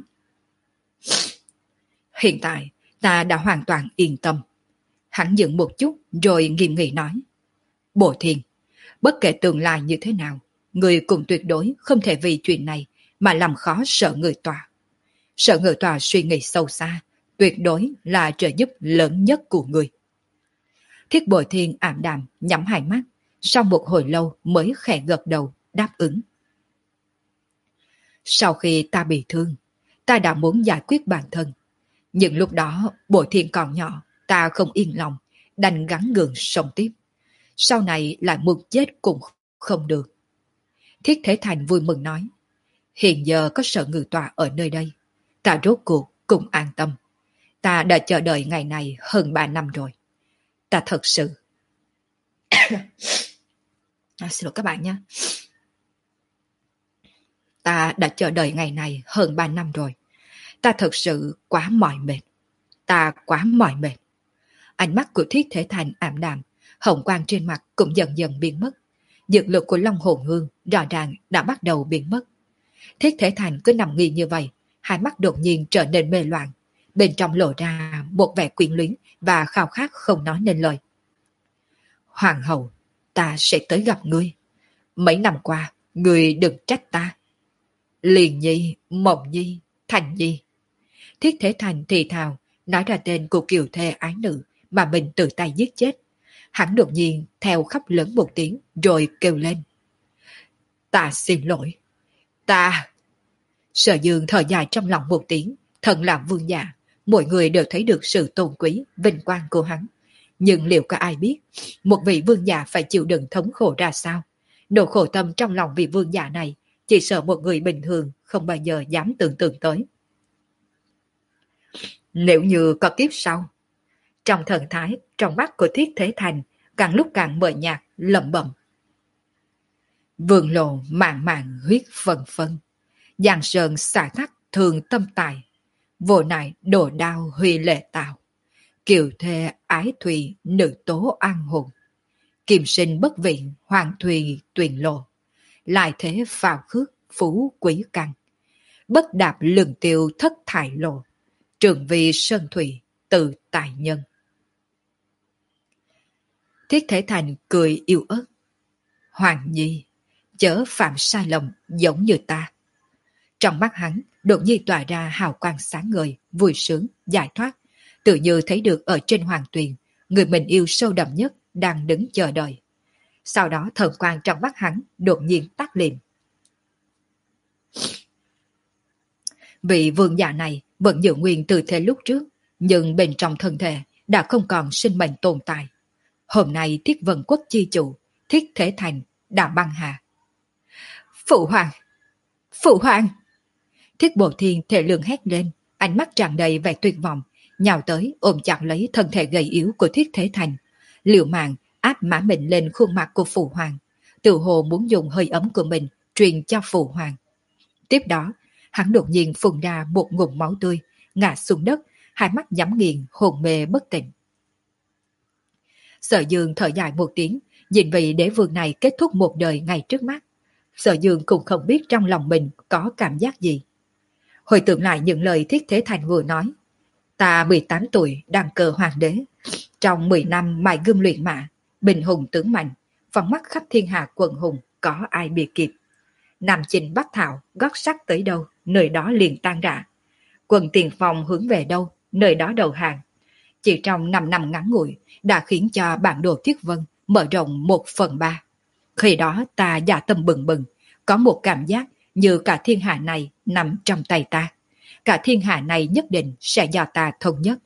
Hiện tại, ta đã hoàn toàn yên tâm. Hắn dừng một chút rồi nghiêm nghị nói. Bồ Thiên, bất kể tương lai như thế nào, người cùng tuyệt đối không thể vì chuyện này mà làm khó Sở Người Tòa. Sở Người Tòa suy nghĩ sâu xa, tuyệt đối là trợ giúp lớn nhất của người. Thiết Bồ Thiên ảm đạm nhắm hai mắt, sau một hồi lâu mới khẽ gật đầu đáp ứng. Sau khi ta bị thương, ta đã muốn giải quyết bản thân. Nhưng lúc đó Bồ Thiên còn nhỏ, ta không yên lòng, đành gắng gượng sống tiếp. Sau này lại muốn chết cũng không được. Thiết Thế Thành vui mừng nói, hiện giờ có Sở Ngự Tòa ở nơi đây, ta rốt cuộc cũng an tâm. Ta đã chờ đợi ngày này hơn ba năm rồi. Ta thật sự... à, xin lỗi các bạn nhé. Ta đã chờ đợi ngày này hơn ba năm rồi. Ta thật sự quá mỏi mệt. Ta quá mỏi mệt. Ánh mắt của Thiết Thế Thành ảm đạm, hồng quang trên mặt cũng dần dần biến mất. Dược lực của Long Hồn Hương rõ ràng đã bắt đầu biến mất. Thiết Thế Thành cứ nằm nghỉ như vậy, hai mắt đột nhiên trở nên mê loạn. Bên trong lộ ra một vẻ quyến luyến và khao khát không nói nên lời. Hoàng hậu, ta sẽ tới gặp ngươi. Mấy năm qua, ngươi đừng trách ta. Liền Nhi, Mộng Nhi, Thành Nhi. Thiết Thế Thành thì thào, nói ra tên của kiều thê ái nữ mà mình tự tay giết chết. Hắn đột nhiên theo khóc lớn một tiếng rồi kêu lên. Ta xin lỗi. Ta... Sở Dương thở dài trong lòng một tiếng, thần làm vương giả. Mọi người đều thấy được sự tôn quý, vinh quang của hắn. Nhưng liệu có ai biết, một vị vương giả phải chịu đựng thống khổ ra sao? Nỗi khổ tâm trong lòng vị vương giả này, chỉ sợ một người bình thường không bao giờ dám tưởng tượng tới. Nếu như có kiếp sau, trong thần thái, trong mắt của Thiết Thế Thành, càng lúc càng mờ nhạt, lẩm bẩm. Vương lộ mạn mạn huyết phân phân, giang sơn xả thắt thường tâm tài, vô nại đổ đao huy lệ tạo, kiều thê ái thùy nữ tố an hồn, kim sinh bất viện hoàng thùy tuyền lộ, lại thế phào khước phú quý căn, bất đạp lường tiêu thất thải lộ, trường vi sơn thủy tự tài nhân. Thiết Thế Thành cười yêu ớt. Hoàng Nhi, chớ phạm sai lầm giống như ta. Trong mắt hắn đột nhiên tỏa ra hào quang sáng ngời, vui sướng, giải thoát, tự như thấy được ở trên hoàng tuyền, người mình yêu sâu đậm nhất đang đứng chờ đợi. Sau đó thần quang trong mắt hắn đột nhiên tắt liệm. Vị vương giả này vẫn giữ nguyên tư thế lúc trước, nhưng bên trong thân thể đã không còn sinh mệnh tồn tại. Hôm nay Thiết Vân Quốc chi chủ, Thiết Thế Thành đã băng hà. Phụ hoàng! Phụ hoàng! Thiết Bộ Thiên thể lượng hét lên, ánh mắt tràn đầy vẻ tuyệt vọng, nhào tới ôm chặt lấy thân thể gầy yếu của Thiết Thế Thành, liều mạng áp mã mình lên khuôn mặt của phụ hoàng, tự hồ muốn dùng hơi ấm của mình truyền cho phụ hoàng. Tiếp đó, hắn đột nhiên phun ra một ngụm máu tươi, ngã xuống đất, hai mắt nhắm nghiền, hồn mê bất tỉnh. Sở Dương thở dài một tiếng, nhìn vị đế vương này kết thúc một đời ngay trước mắt. Sở Dương cũng không biết trong lòng mình có cảm giác gì. Hồi tưởng lại những lời Thiết Thế Thành vừa nói. Ta mười tám tuổi đăng cơ hoàng đế, trong mười năm mài gươm luyện mã, bình hùng tướng mạnh, phóng mắt khắp thiên hạ quần hùng, có ai bị kịp. Nam chinh bắc thảo, gót sắt tới đâu, nơi đó liền tan rã. Quần tiền phòng hướng về đâu, nơi đó đầu hàng. Chỉ trong năm năm ngắn ngủi đã khiến cho bản đồ Thiết Vân mở rộng một phần ba. Khi đó ta dạ tâm bừng bừng, có một cảm giác như cả thiên hạ này nằm trong tay ta. Cả thiên hạ này nhất định sẽ do ta thống nhất.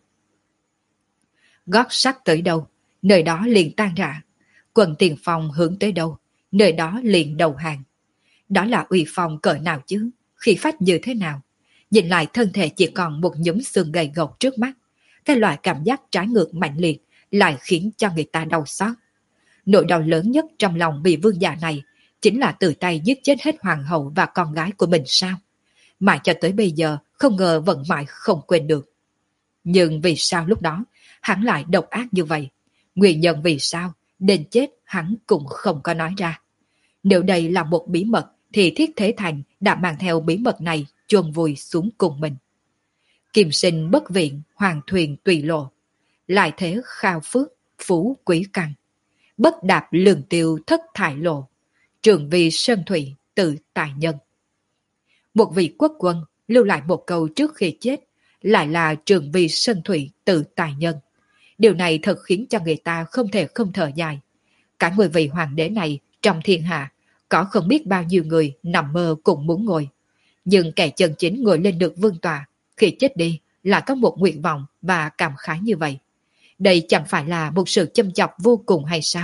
Gót sắt tới đâu, nơi đó liền tan rã. Quần tiền phòng hướng tới đâu, nơi đó liền đầu hàng. Đó là uy phong cỡ nào chứ, khí phách như thế nào. Nhìn lại thân thể chỉ còn một nhúm xương gầy gộc trước mắt. Cái loại cảm giác trái ngược mạnh liệt lại khiến cho người ta đau xót. Nỗi đau lớn nhất trong lòng vị vương giả này chính là tự tay giết chết hết hoàng hậu và con gái của mình sao? Mà cho tới bây giờ không ngờ vẫn mãi không quên được. Nhưng vì sao lúc đó hắn lại độc ác như vậy? Nguyên nhân vì sao đến chết hắn cũng không có nói ra. Nếu đây là một bí mật thì Thiết Thế Thành đã mang theo bí mật này chôn vùi xuống cùng mình. Kim sinh bất viện, hoàng thuyền tùy lộ. Lại thế khao phước, phú quý căn. Bất đạp lường tiêu thất thải lộ. Trường vì sơn thủy tự tài nhân. Một vị quốc quân lưu lại một câu trước khi chết, lại là trường vì sơn thủy tự tài nhân. Điều này thật khiến cho người ta không thể không thở dài. Cả mười vị hoàng đế này trong thiên hạ, có không biết bao nhiêu người nằm mơ cũng muốn ngồi. Nhưng kẻ chân chính ngồi lên được vương tọa, khi chết đi là có một nguyện vọng và cảm khái như vậy. Đây chẳng phải là một sự châm chọc vô cùng hay sao?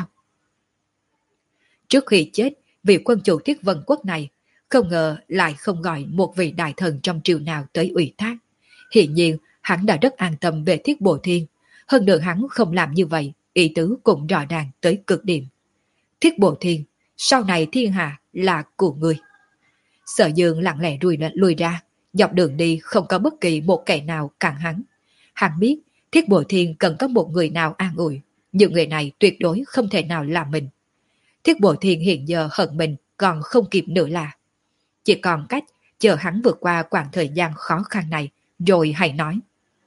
Trước khi chết, vị quân chủ Thiết Vân Quốc này không ngờ lại không gọi một vị đại thần trong triều nào tới ủy thác. Hiển nhiên, hắn đã rất an tâm về Thiết Bộ Thiên. Hơn nữa hắn không làm như vậy, ý tứ cũng rõ ràng tới cực điểm. Thiết Bộ Thiên, sau này thiên hạ là của ngươi. Sở Dương lặng lẽ lùi, lùi ra, dọc đường đi không có bất kỳ một kẻ nào cản hắn. Hắn biết Thiết Bộ Thiên cần có một người nào an ủi, nhưng người này tuyệt đối không thể nào là mình. Thiết Bộ Thiên hiện giờ hận mình còn không kịp nữa là. Chỉ còn cách chờ hắn vượt qua quãng thời gian khó khăn này, rồi hãy nói.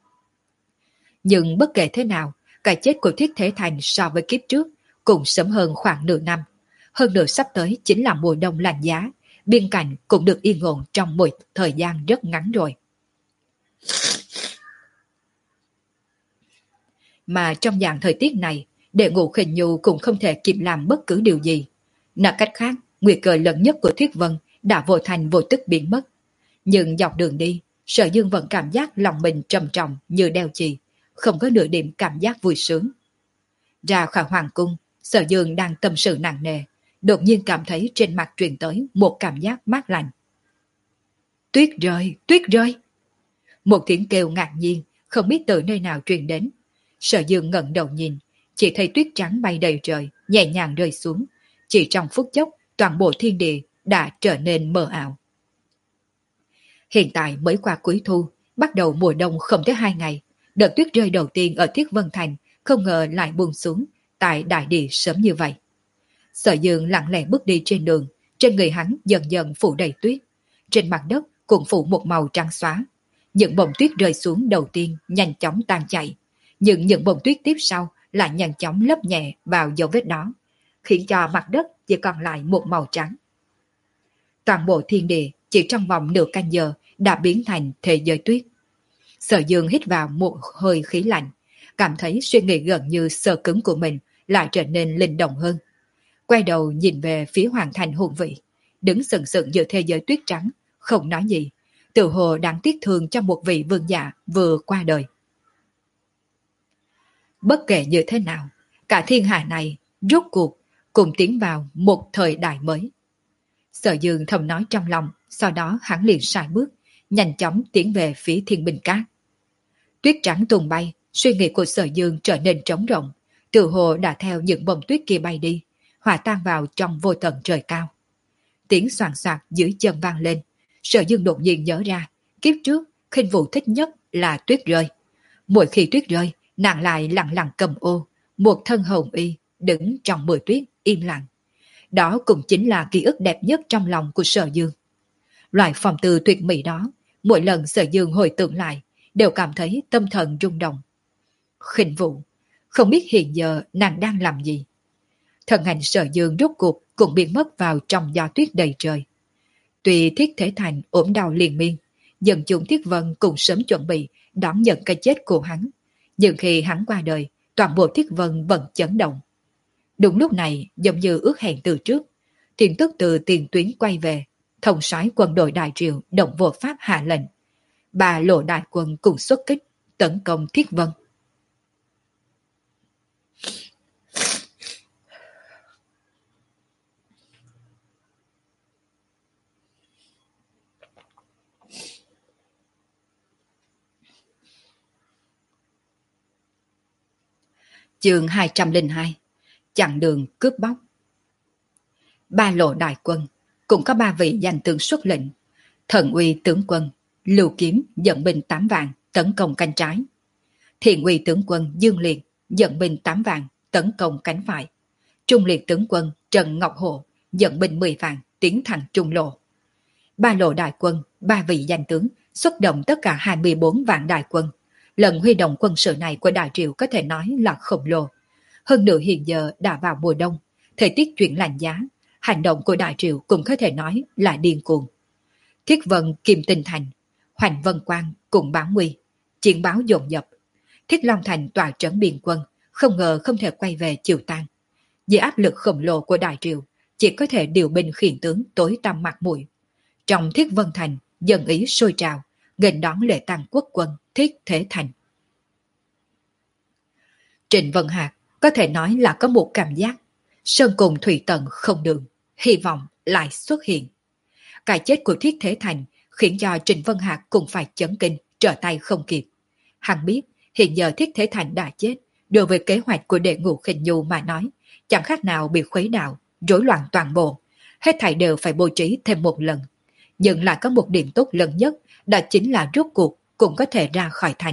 Nhưng bất kể thế nào, cái chết của Thiết Thế Thành so với kiếp trước cũng sớm hơn khoảng nửa năm. Hơn nữa sắp tới chính là mùa đông lạnh giá, biên cảnh cũng được yên ổn trong một thời gian rất ngắn rồi. Mà trong dạng thời tiết này, Đệ Ngũ Khinh Nhu cũng không thể kịp làm bất cứ điều gì. Nói cách khác, nguy cơ lớn nhất của Thiết Vân đã vô thành vô tức biến mất. Nhưng dọc đường đi, Sở Dương vẫn cảm giác lòng mình trầm trọng như đeo chì, không có nửa điểm cảm giác vui sướng. Ra khỏi hoàng cung, Sở Dương đang tâm sự nặng nề, đột nhiên cảm thấy trên mặt truyền tới một cảm giác mát lạnh. Tuyết rơi, tuyết rơi! Một tiếng kêu ngạc nhiên, không biết từ nơi nào truyền đến. Sở Dương ngẩng đầu nhìn, chỉ thấy tuyết trắng bay đầy trời, nhẹ nhàng rơi xuống. Chỉ trong phút chốc, toàn bộ thiên địa đã trở nên mờ ảo. Hiện tại mới qua cuối thu, bắt đầu mùa đông không tới hai ngày. Đợt tuyết rơi đầu tiên ở Thiết Vân Thành không ngờ lại buông xuống tại đại địa sớm như vậy. Sở Dương lặng lẽ bước đi trên đường, trên người hắn dần dần phủ đầy tuyết. Trên mặt đất cũng phủ một màu trắng xóa. Những bông tuyết rơi xuống đầu tiên nhanh chóng tan chảy, nhưng những bông tuyết tiếp sau lại nhanh chóng lấp nhẹ vào dấu vết đó, khiến cho mặt đất chỉ còn lại một màu trắng. toàn bộ thiên địa chỉ trong vòng nửa canh giờ đã biến thành thế giới tuyết. Sở Dương hít vào một hơi khí lạnh, cảm thấy suy nghĩ gần như sơ cứng của mình lại trở nên linh động hơn. Quay đầu nhìn về phía Hoàng Thành hùng vị, đứng sừng sững giữa thế giới tuyết trắng, không nói gì, tự hồ đáng tiếc thương cho một vị vương giả vừa qua đời. Bất kể như thế nào, cả thiên hạ này rốt cuộc cùng tiến vào một thời đại mới. Sở Dương thầm nói trong lòng, sau đó hắn liền sải bước, nhanh chóng tiến về phía Thiên Bình Cát. Tuyết trắng tung bay, suy nghĩ của Sở Dương trở nên trống rỗng, tự hồ đã theo những bông tuyết kia bay đi, hòa tan vào trong vô tận trời cao. Tiếng soàn soạt dưới chân vang lên, Sở Dương đột nhiên nhớ ra, kiếp trước khinh Vũ thích nhất là tuyết rơi. Mỗi khi tuyết rơi, nàng lại lặng lặng cầm ô, một thân hồng y, đứng trong bụi tuyết im lặng. Đó cũng chính là ký ức đẹp nhất trong lòng của Sở Dương. Loại phong tư tuyệt mỹ đó, mỗi lần Sở Dương hồi tưởng lại, đều cảm thấy tâm thần rung động. Khinh Vũ, không biết hiện giờ nàng đang làm gì. Thần hành Sở Dương rốt cuộc cũng biến mất vào trong gió tuyết đầy trời. Tuy Thiết Thế Thành ốm đau liền miên, dân chúng Thiết Vân cũng sớm chuẩn bị đón nhận cái chết của hắn. Nhưng khi hắn qua đời, toàn bộ Thiết Vân vẫn chấn động. Đúng lúc này, giống như ước hẹn từ trước, tin tức từ tiền tuyến quay về, thống soái quân đội Đại Triều động vô pháp hạ lệnh. Ba lộ đại quân cùng xuất kích, tấn công Thiết Vân. Chương hai trăm lẻ hai, chặn đường cướp bóc. Ba lộ đại quân, cũng có ba vị danh tướng xuất lệnh. Thần uy tướng quân, Lưu Kiếm dẫn binh tám vạn, tấn công cánh trái. Thiện uy tướng quân Dương Liệt dẫn binh tám vạn, tấn công cánh phải. Trung liệt tướng quân Trần Ngọc Hộ dẫn binh mười vạn, tiến thẳng trung lộ. Ba lộ đại quân, ba vị danh tướng, xuất động tất cả hai mươi bốn vạn đại quân. Lần huy động quân sự này của Đại Triệu có thể nói là khổng lồ. Hơn nữa hiện giờ đã vào mùa đông, thời tiết chuyển lạnh giá, hành động của Đại Triệu cũng có thể nói là điên cuồng. Thiết Vân Kim Tinh Thành, Hoành Vân Quang cùng báo nguy, chiến báo dồn dập. Thiết Long Thành tòa trấn biên quân, không ngờ không thể quay về Triều Tan. Dưới áp lực khổng lồ của Đại Triệu, chỉ có thể điều binh khiển tướng tối tăm mặt mũi. Trong Thiết Vân Thành, dân ý sôi trào, nghênh đón lễ tang quốc quân Thiết Thế Thành. Trịnh Vân Hạc có thể nói là có một cảm giác sơn cùng thủy tận không đường, hy vọng lại xuất hiện. Cái chết của Thiết Thế Thành khiến cho Trịnh Vân Hạc cũng phải chấn kinh, trở tay không kịp. Hắn biết hiện giờ Thiết Thế Thành đã chết, đối với kế hoạch của đệ ngũ Khinh Nhu mà nói, chẳng khác nào bị khuấy đảo, rối loạn toàn bộ. Hết thảy đều phải bố trí thêm một lần. Nhưng lại có một điểm tốt lớn nhất, đó chính là rốt cuộc cũng có thể ra khỏi thành.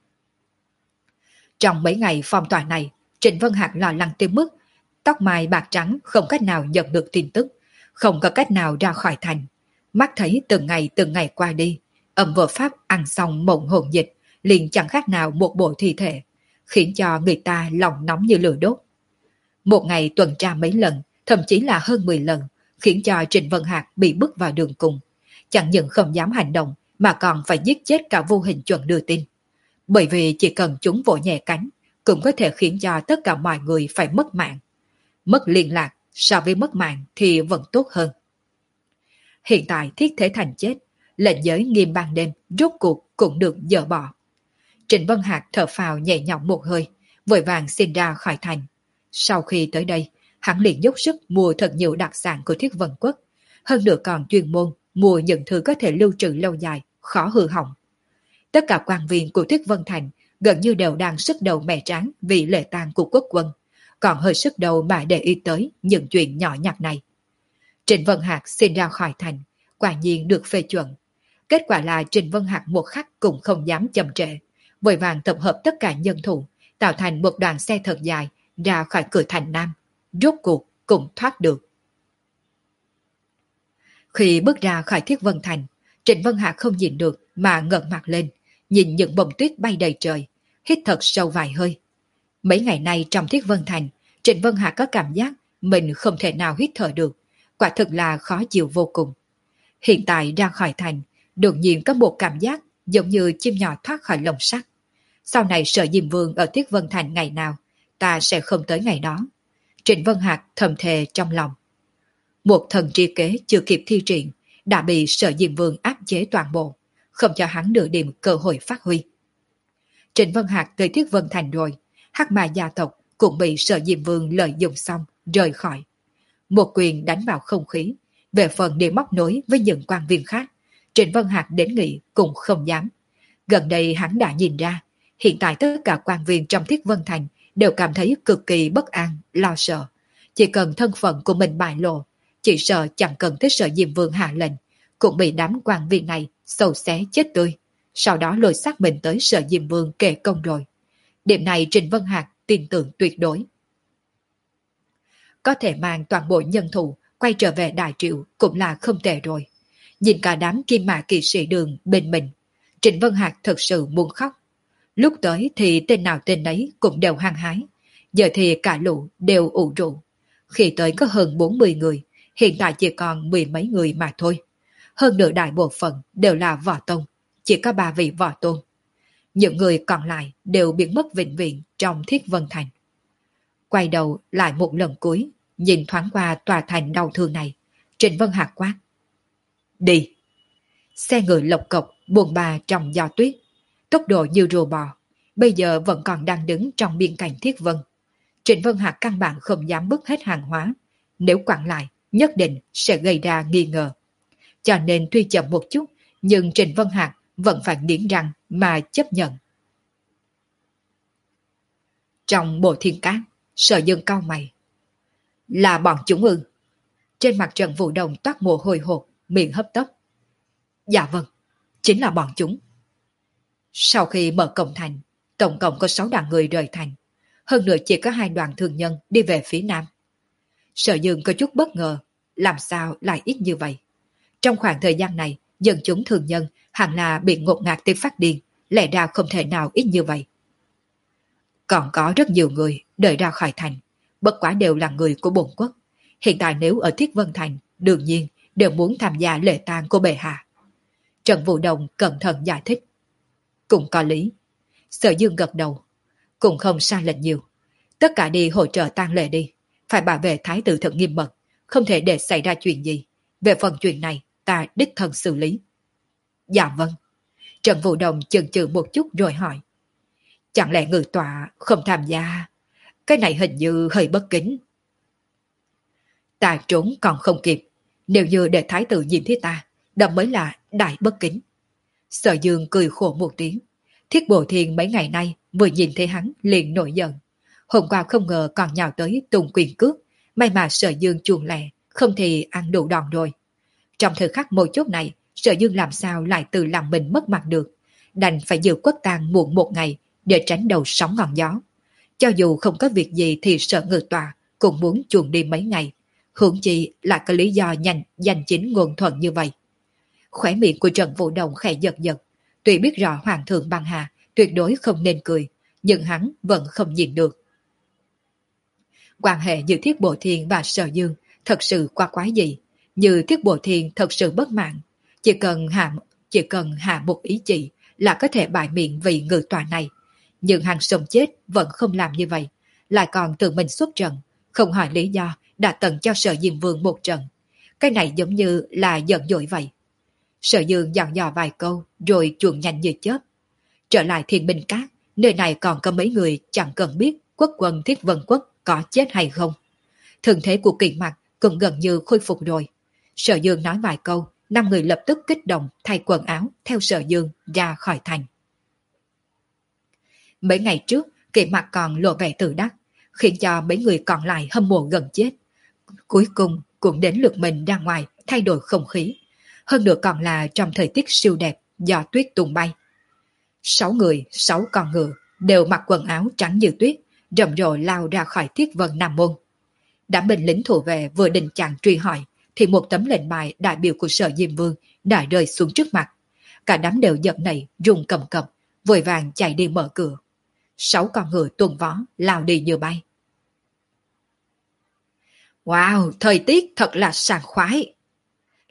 Trong mấy ngày phong tỏa này, Trịnh Vân Hạc lo lắng tới mức tóc mai bạc trắng không cách nào nhận được tin tức, không có cách nào ra khỏi thành. Mắt thấy từng ngày từng ngày qua đi, âm vợ pháp ăn xong mộng hồn dịch, liền chẳng khác nào một bộ thi thể, khiến cho người ta lòng nóng như lửa đốt. Một ngày tuần tra mấy lần, thậm chí là hơn mười lần, khiến cho Trịnh Vân Hạc bị bức vào đường cùng. Chẳng những không dám hành động, mà còn phải giết chết cả vô hình chuẩn đưa tin. Bởi vì chỉ cần chúng vỗ nhẹ cánh, cũng có thể khiến cho tất cả mọi người phải mất mạng. Mất liên lạc, so với mất mạng thì vẫn tốt hơn. Hiện tại Thiết Thế Thành chết, lệnh giới nghiêm ban đêm rốt cuộc cũng được dỡ bỏ. Trịnh Vân Hạc thở phào nhẹ nhõm một hơi, vội vàng xin ra khỏi thành. Sau khi tới đây, hắn liền dốc sức mua thật nhiều đặc sản của Thiết Vân Quốc, hơn nữa còn chuyên môn mua những thứ có thể lưu trữ lâu dài, khó hư hỏng. Tất cả quan viên của Thiết Vân Thành gần như đều đang sức đầu mẻ tráng vì lễ tang của quốc quân, còn hơi sức đầu mà để ý tới những chuyện nhỏ nhặt này. Trịnh Vân Hạc xin ra khỏi thành, quả nhiên được phê chuẩn. Kết quả là Trịnh Vân Hạc một khắc cũng không dám chậm trễ, vội vàng tập hợp tất cả nhân thủ, tạo thành một đoàn xe thật dài ra khỏi cửa thành Nam, rốt cuộc cũng thoát được. Khi bước ra khỏi Thiết Vân Thành, Trịnh Vân Hạc không nhìn được mà ngẩng mặt lên, nhìn những bông tuyết bay đầy trời, hít thật sâu vài hơi. Mấy ngày nay trong Thiết Vân Thành, Trịnh Vân Hạc có cảm giác mình không thể nào hít thở được, quả thực là khó chịu vô cùng. Hiện tại ra khỏi thành, đột nhiên có một cảm giác giống như chim nhỏ thoát khỏi lồng sắt. Sau này sợ Diêm Vương ở Thiết Vân Thành ngày nào, ta sẽ không tới ngày đó. Trịnh Vân Hạc thầm thề trong lòng. Một thần tri kế chưa kịp thi triển, đã bị sợ Diêm Vương áp chế toàn bộ, không cho hắn nửa điểm cơ hội phát huy. Trịnh Vân Hạc tới Thiết Vân Thành rồi, Hắc Ma gia tộc cũng bị sợ Diêm Vương lợi dụng xong, rời khỏi. Một quyền đánh vào không khí, về phần để móc nối với những quan viên khác, Trịnh Vân Hạc đến nghị cũng không dám. Gần đây hắn đã nhìn ra, hiện tại tất cả quan viên trong Thiết Vân Thành đều cảm thấy cực kỳ bất an, lo sợ. Chỉ cần thân phận của mình bại lộ, chỉ sợ chẳng cần tới sợ Diêm Vương hạ lệnh, cũng bị đám quan viên này xâu xé chết tươi. Sau đó lôi xác mình tới sợ Diêm Vương kề công rồi. Điểm này Trịnh Vân Hạc tin tưởng tuyệt đối. Có thể mang toàn bộ nhân thủ quay trở về Đại Triệu cũng là không tệ rồi. Nhìn cả đám kim mã kỵ sĩ đường bên mình, Trịnh Vân Hạc thật sự muốn khóc. Lúc tới thì tên nào tên ấy cũng đều hăng hái, giờ thì cả lũ đều ủ rũ. Khi tới có hơn bốn mươi người, hiện tại chỉ còn mười mấy người mà thôi. Hơn nửa đại bộ phận đều là võ tông, chỉ có ba vị võ tôn. Những người còn lại đều biến mất vĩnh viễn trong Thiết Vân Thành. Quay đầu lại một lần cuối, nhìn thoáng qua tòa thành đau thương này, Trịnh Vân Hạc quát. Đi! Xe ngựa lộc cộc buồn bà trong gió tuyết, tốc độ như rùa bò, bây giờ vẫn còn đang đứng trong biên cảnh Thiết Vân. Trịnh Vân Hạc căn bản không dám bước hết hàng hóa, nếu quẳng lại nhất định sẽ gây ra nghi ngờ. Cho nên tuy chậm một chút, nhưng Trịnh Vân Hạc vẫn phải nghiến răng mà chấp nhận. Trong bộ thiên cát, Sở Dương cau mày. Là bọn chúng ư? Trên mặt Trần Vũ Đồng toát mồ hôi hột, miệng hấp tấp. Dạ vâng, chính là bọn chúng. Sau khi mở cổng thành, tổng cộng có sáu đoàn người rời thành. Hơn nữa chỉ có hai đoàn thương nhân đi về phía nam. Sở Dương có chút bất ngờ, làm sao lại ít như vậy? Trong khoảng thời gian này, dân chúng thương nhân hẳn là bị ngột ngạt tới phát điên, lẽ ra không thể nào ít như vậy. Còn có rất nhiều người đợi ra khỏi thành, bất quá đều là người của bổn quốc. Hiện tại nếu ở Thiết Vân Thành, đương nhiên đều muốn tham gia lễ tang của bệ hạ. Trần Vũ Đồng cẩn thận giải thích. Cũng có lý. Sở Dương gật đầu. Cũng không sai lệch nhiều. Tất cả đi hỗ trợ tang lễ đi. Phải bảo vệ thái tử thật nghiêm mật, không thể để xảy ra chuyện gì. Về phần chuyện này, ta đích thân xử lý. Dạ vâng. Trần Vũ Đồng chần chừ một chút rồi hỏi. Chẳng lẽ ngự tọa không tham gia? Cái này hình như hơi bất kính. Ta trốn còn không kịp. Nếu như để thái tử nhìn thấy ta, đó mới là đại bất kính. Sở Dương cười khổ một tiếng. Thiết Bộ Thiên mấy ngày nay vừa nhìn thấy hắn liền nổi giận. Hôm qua không ngờ còn nhào tới tung quyền cước. May mà Sở Dương chuồn lẹ, không thì ăn đủ đòn rồi. Trong thời khắc mấu chốt này, Sở Dương làm sao lại từ làm mình mất mặt được. Đành phải dự quốc tang muộn một ngày để tránh đầu sóng ngọn gió. Cho dù không có việc gì thì Sở Ngự Tọa cũng muốn chuồn đi mấy ngày. Hưởng chi lại có lý do nhanh danh chính ngôn thuận như vậy. Khóe miệng của Trần Vũ Đồng khẽ giật giật. Tuy biết rõ Hoàng thượng băng hà tuyệt đối không nên cười, nhưng hắn vẫn không nhìn được. Quan hệ giữa Thiết Bộ Thiên và Sở Dương thật sự quá quái dị. Như Thiết Bộ Thiên thật sự bất mãn, chỉ cần hạ chỉ cần hạ một ý chỉ là có thể bại miệng vị ngự tọa này. Nhưng hắn sống chết vẫn không làm như vậy, lại còn tự mình xuất trận, không hỏi lý do đã tận cho Sở Diêm Vương một trận. Cái này giống như là giận dỗi vậy. Sở Dương dặn dò vài câu rồi chuồn nhanh như chớp. Trở lại Thiên Binh Cát, nơi này còn có mấy người chẳng cần biết quốc quân Thiết Vân Quốc có chết hay không. Thân thế của Kỳ Mặc cũng gần như khôi phục rồi. Sở Dương nói vài câu, năm người lập tức kích động thay quần áo theo Sở Dương ra khỏi thành. Mấy ngày trước, Kỳ Mặc còn lộ vẻ tự đắc, khiến cho mấy người còn lại hâm mộ gần chết. Cuối cùng cũng đến lượt mình ra ngoài thay đổi không khí. Hơn nữa còn là trong thời tiết siêu đẹp do tuyết tung bay. Sáu người, sáu con ngựa đều mặc quần áo trắng như tuyết, rầm rộ lao ra khỏi Thiết Vân Nam Môn. Đám binh lính thủ vệ vừa định chàng truy hỏi, thì một tấm lệnh bài đại biểu của Sở Diêm Vương đã rơi xuống trước mặt. Cả đám đều giật nảy, run cầm cập, vội vàng chạy đi mở cửa. Sáu con ngựa tuần vó lao đi như bay. Wow, thời tiết thật là sảng khoái.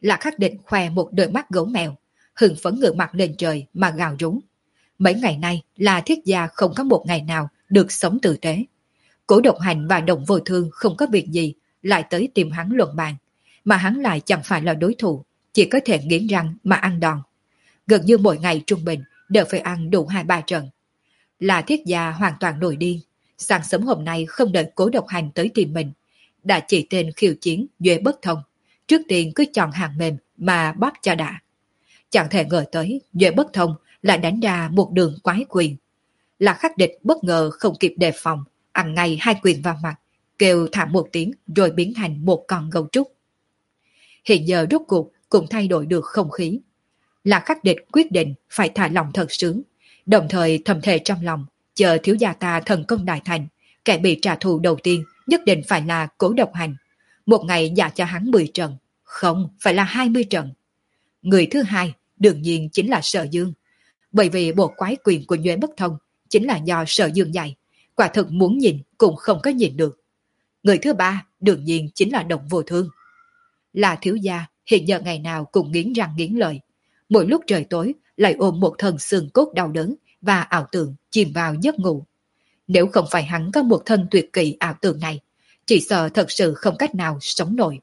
Là Khắc Định khoe một đôi mắt gấu mèo, hưng phấn ngửa mặt lên trời mà gào rú. Mấy ngày nay là Thiết gia không có một ngày nào được sống tử tế. Cố Độc Hành và Đồng Vô Thương không có việc gì lại tới tìm hắn luận bàn, mà hắn lại chẳng phải là đối thủ, chỉ có thể nghiến răng mà ăn đòn. Gần như mỗi ngày trung bình đều phải ăn đủ hai ba trận. Là Thiết gia hoàn toàn nổi điên, sáng sớm hôm nay không đợi Cố Độc Hành tới tìm mình, đã chỉ tên khiêu chiến Duệ Bất Thông, trước tiên cứ chọn hàng mềm mà bóp cho đã. Chẳng thể ngờ tới Duệ Bất Thông lại đánh ra một đường quái quyền. Là Khắc Địch bất ngờ không kịp đề phòng, ăn ngay hai quyền vào mặt, kêu thảm một tiếng rồi biến thành một con gấu trúc. Hiện giờ rốt cuộc cũng thay đổi được không khí. Là Khắc Địch quyết định phải thả lòng thật sướng, đồng thời thầm thề trong lòng, chờ thiếu gia ta thần công đại thành, kẻ bị trả thù đầu tiên nhất định phải là Cố Độc Hành. Một ngày dạ cho hắn mười trận, không phải là hai mươi trận. Người thứ hai đương nhiên chính là Sở Dương, bởi vì bộ quái quyền của Nhuế Bất Thông chính là do Sở Dương dạy, quả thực muốn nhìn cũng không có nhìn được. Người thứ ba đương nhiên chính là Đồng Vô Thương. Là thiếu gia hiện giờ ngày nào cũng nghiến răng nghiến lợi, mỗi lúc trời tối lại ôm một thân xương cốt đau đớn và ảo tưởng chìm vào giấc ngủ. Nếu không phải hắn có một thân tuyệt kỹ ảo tưởng này, chỉ sợ thật sự không cách nào sống nổi.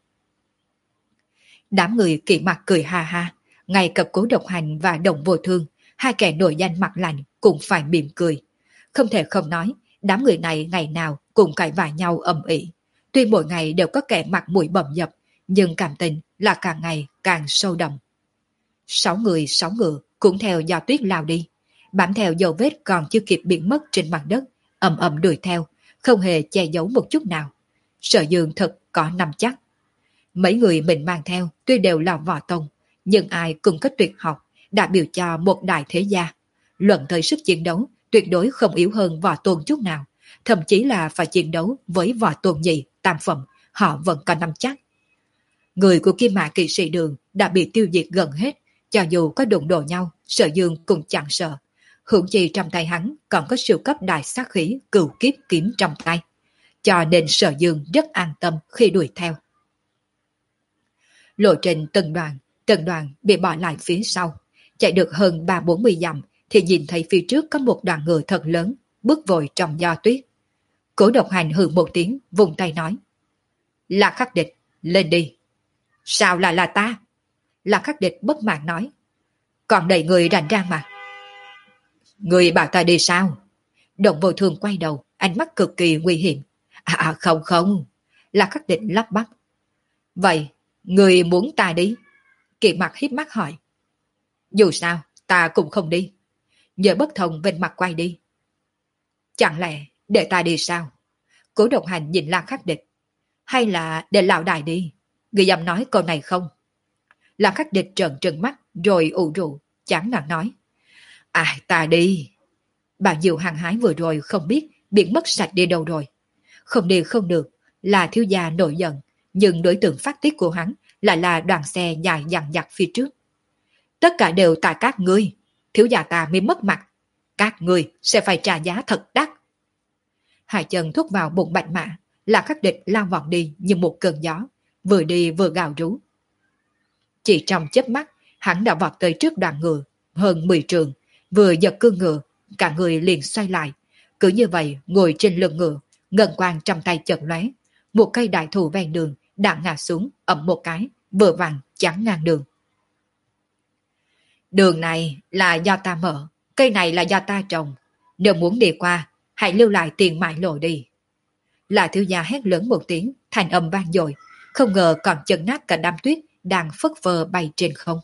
Đám người kỵ mặt cười ha ha, ngay cả Cố Độc Hành và Đồng Vô Thương, hai kẻ nổi danh mặt lạnh cũng phải mỉm cười. Không thể không nói, đám người này ngày nào cũng cãi vã nhau ầm ĩ. Tuy mỗi ngày đều có kẻ mặt mũi bầm dập, nhưng cảm tình là càng ngày càng sâu đậm. Sáu người sáu ngựa cũng theo gió tuyết lao đi, bám theo dấu vết còn chưa kịp biến mất trên mặt đất, ầm ầm đuổi theo, không hề che giấu một chút nào. Sở Dương thật có nắm chắc. Mấy người mình mang theo tuy đều là võ tông, nhưng ai cũng có tuyệt học, đã biểu cho một đại thế gia. Luận thời sức chiến đấu tuyệt đối không yếu hơn võ tôn chút nào, thậm chí là phải chiến đấu với võ tôn nhị, tam phẩm, họ vẫn có nắm chắc. Người của Kim Mã Kỵ Sĩ Đường đã bị tiêu diệt gần hết, cho dù có đụng độ nhau, Sở Dương cũng chẳng sợ. Hưởng chi trong tay hắn còn có siêu cấp đại sát khí cửu kiếp kiếm trong tay, cho nên Sở Dương rất an tâm khi đuổi theo. Lộ trình từng đoàn, từng đoàn bị bỏ lại phía sau, chạy được hơn ba bốn mươi dặm thì nhìn thấy phía trước có một đoàn người thật lớn, bước vội trong gió tuyết. Cố Độc Hành hừ một tiếng, vùng tay nói: Là Khắc Địch, lên đi. Sao lại là ta? Là Khắc Địch bất mãn nói: Còn đầy người rảnh rang mà. Người bảo ta đi sao? Đồng Vô Thương quay đầu, ánh mắt cực kỳ nguy hiểm. À, à không không. Là Khắc Địch lắp bắp: Vậy, người muốn ta đi? Kiệt Mặc híp mắt hỏi. Dù sao, ta cũng không đi. Nhớ Bất Thông bên mặt quay đi. Chẳng lẽ để ta đi sao? Cố Độc Hành nhìn La Khắc Địch. Hay là để lão đại đi? Người dám nói câu này không? La Khắc Địch trợn trừng mắt rồi ủ rũ, chán nản nói: À ta đi. Bao nhiêu hăng hái vừa rồi không biết biến mất sạch đi đâu rồi. Không đi không được, là thiếu gia nổi giận, nhưng đối tượng phát tiết của hắn lại là đoàn xe dài dằng dặc phía trước. Tất cả đều tại các ngươi, thiếu gia ta mới mất mặt. Các ngươi sẽ phải trả giá thật đắt. Hai chân thúc vào bụng bạch mã, là Khắc Địch lao vọt đi như một cơn gió, vừa đi vừa gào rú. Chỉ trong chớp mắt, hắn đã vọt tới trước đoàn ngựa, hơn mười trường, vừa giật cương ngựa, cả người liền xoay lại. Cứ như vậy ngồi trên lưng ngựa, ngân quang trong tay chợt lóe, một cây đại thụ ven đường đã ngã xuống ầm một cái, vừa vặn chắn ngang đường. Đường này là do ta mở, cây này là do ta trồng. Nếu muốn đi qua, hãy lưu lại tiền mại lộ đi. Là thiếu gia hét lớn một tiếng, thành âm vang dội, không ngờ còn chấn nát cả đám tuyết đang phất phơ bay trên không.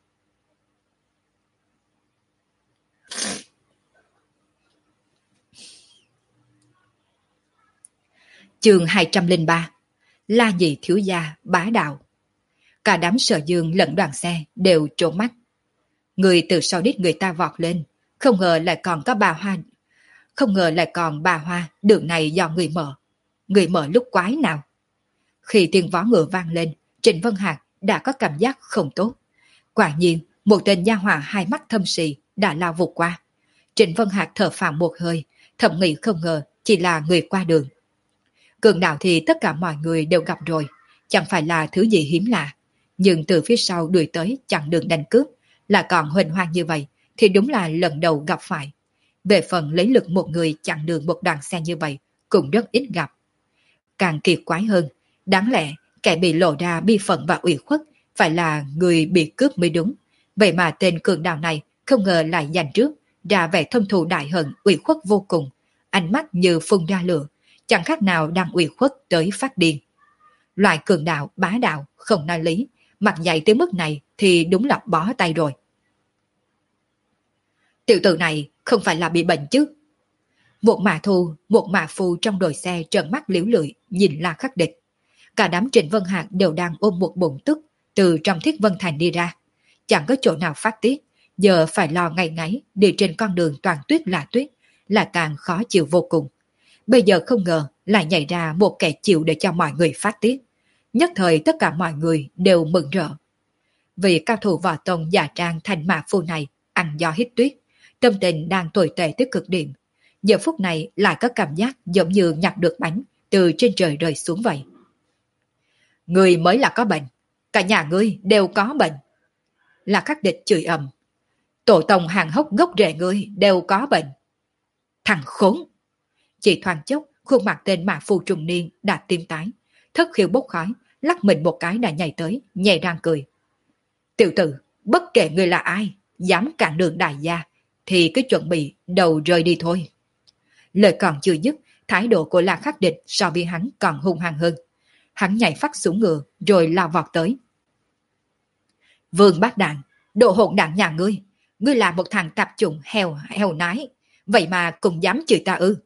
Chương hai trăm lẻ ba. La Nhị thiếu gia bá đạo. Cả đám Sở Dương lẫn đoàn xe đều trố mắt. Người từ sau đít người ta vọt lên, không ngờ lại còn có bà Hoa. Không ngờ lại còn bà Hoa, đường này do người mở. Người mở lúc quái nào? Khi tiếng vó ngựa vang lên, Trịnh Vân Hạc đã có cảm giác không tốt. Quả nhiên, một tên nha hỏa hai mắt thâm sì đã lao vụt qua. Trịnh Vân Hạc thở phào một hơi, thầm nghĩ không ngờ chỉ là người qua đường. Cường đạo thì tất cả mọi người đều gặp rồi, chẳng phải là thứ gì hiếm lạ. nhưng từ phía sau đuổi tới chặn đường đánh cướp, là còn huỳnh hoang như vậy thì đúng là lần đầu gặp phải. Về phần lấy lực một người chặn đường một đoàn xe như vậy cũng rất ít gặp. Càng kỳ quái hơn, đáng lẽ kẻ bị lộ ra bi phận và ủy khuất phải là người bị cướp mới đúng. Vậy mà tên cường đạo này không ngờ lại giành trước, ra vẻ thâm thù đại hận ủy khuất vô cùng, ánh mắt như phun ra lửa, chẳng khác nào đang ủy khuất tới phát điên. Loại cường đạo bá đạo không nói lý, mặt dày tới mức này thì đúng là bó tay rồi. Tiểu tử này không phải là bị bệnh chứ? Một mã thu, một mã phu trong đội xe trợn mắt liễu lưỡi nhìn La Khắc Địch. Cả đám Trịnh Vân Hạc đều đang ôm một bụng tức từ trong Thiết Vân Thành đi ra. Chẳng có chỗ nào phát tiết, giờ phải lo ngày ngáy đi trên con đường toàn tuyết là tuyết, là càng khó chịu vô cùng. Bây giờ không ngờ lại nhảy ra một kẻ chịu để cho mọi người phát tiết. Nhất thời tất cả mọi người đều mừng rỡ. Vì cao thủ võ tông giả trang thành mã phu này ăn gió hít tuyết, tâm tình đang tồi tệ tới cực điểm. Giờ phút này lại có cảm giác giống như nhặt được bánh từ trên trời rơi xuống vậy. Người mới là có bệnh, cả nhà ngươi đều có bệnh. La Khắc Địch chửi ầm. Tổ tông hàng hốc gốc rễ ngươi đều có bệnh. Thằng khốn! Chỉ thoáng chốc, khuôn mặt tên mã phu trung niên đã tím tái, thất khiếu bốc khói, lắc mình một cái đã nhảy tới, nhẹ răng cười. Tiểu tử, bất kể ngươi là ai, dám cản đường đại gia, thì cứ chuẩn bị đầu rơi đi thôi. Lời còn chưa dứt, thái độ của La Khắc Địch so với hắn còn hung hăng hơn. Hắn nhảy phát xuống ngựa rồi lao vọt tới. Vương Bát Đạn, đồ hỗn đảng nhà ngươi, ngươi là một thằng tạp chủng heo heo nái, vậy mà cũng dám chửi ta ư?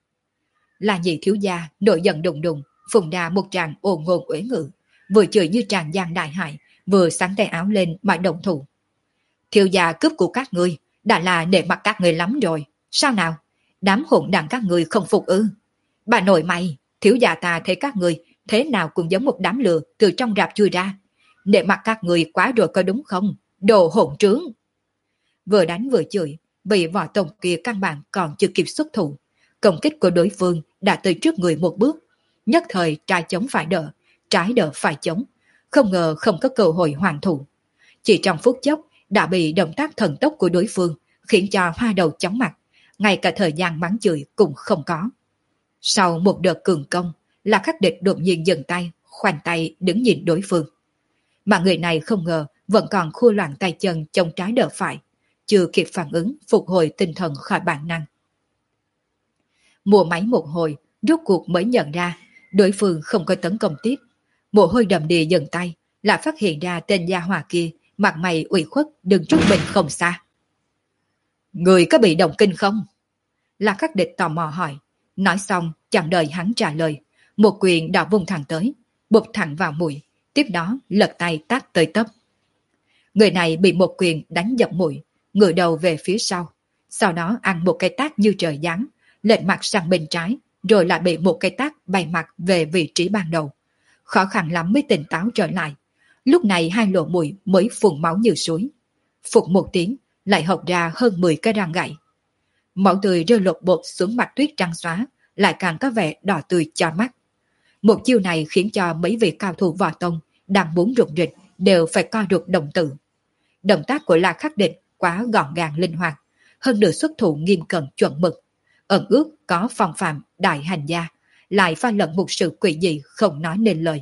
La Nhị thiếu gia nổi giận đùng đùng, phùng ra một tràng ồn ngôn uế ngữ, vừa chửi như tràn giang đại hải, vừa sắn tay áo lên mà động thủ. Thiếu gia cướp của các ngươi đã là nể mặt các ngươi lắm rồi, sao nào? Đám hỗn đảng các ngươi không phục ư? Bà nội mày, thiếu gia ta thấy các ngươi thế nào cũng giống một đám lừa từ trong rạp chui ra. Nể mặt các ngươi quá rồi có đúng không? Đồ hỗn trướng! Vừa đánh vừa chửi, bị võ tổng kia căn bản còn chưa kịp xuất thủ. Công kích của đối phương đã tới trước người một bước. Nhất thời trái chống phải đỡ, trái đỡ phải chống. Không ngờ không có cơ hội hoàn thủ. Chỉ trong phút chốc đã bị động tác thần tốc của đối phương khiến cho hoa đầu chóng mặt. Ngay cả thời gian mắng chửi cũng không có. Sau một đợt cường công, La Khắc Địch đột nhiên dừng tay, khoanh tay đứng nhìn đối phương. Mà người này không ngờ vẫn còn khua loạn tay chân chống trái đỡ phải, chưa kịp phản ứng phục hồi tinh thần khỏi bản năng. Mua máy một hồi, rốt cuộc mới nhận ra đối phương không có tấn công tiếp. Mồ hôi đầm đìa dần tay, lại phát hiện ra tên gia hỏa kia mặt mày ủy khuất đứng trước mình không xa. Người có bị động kinh không? La Khắc Địch tò mò hỏi. Nói xong chẳng đợi hắn trả lời, một quyền đã vung thẳng tới, bụp thẳng vào mũi, tiếp đó lật tay tát tới tấp. Người này bị một quyền đánh dập mũi, ngửa đầu về phía sau, sau đó ăn một cái tát như trời giáng, lệch mặt sang bên trái, rồi lại bị một cái tát bay mặt về vị trí ban đầu. Khó khăn lắm mới tỉnh táo trở lại. Lúc này hai lỗ mũi mới phun máu như suối. Phục một tiếng, lại hộc ra hơn mười cái răng gãy. Máu tươi rơi lột bột xuống mặt tuyết trắng xóa, lại càng có vẻ đỏ tươi cho mắt. Một chiêu này khiến cho mấy vị cao thủ võ tông đang muốn rụng rịch đều phải co rụt đồng tử. Động tác của La Khắc Địch quá gọn gàng linh hoạt, hơn nữa xuất thủ nghiêm cẩn chuẩn mực, ẩn ước có phong phạm đại hành gia, lại pha lẫn một sự quỷ dị không nói nên lời.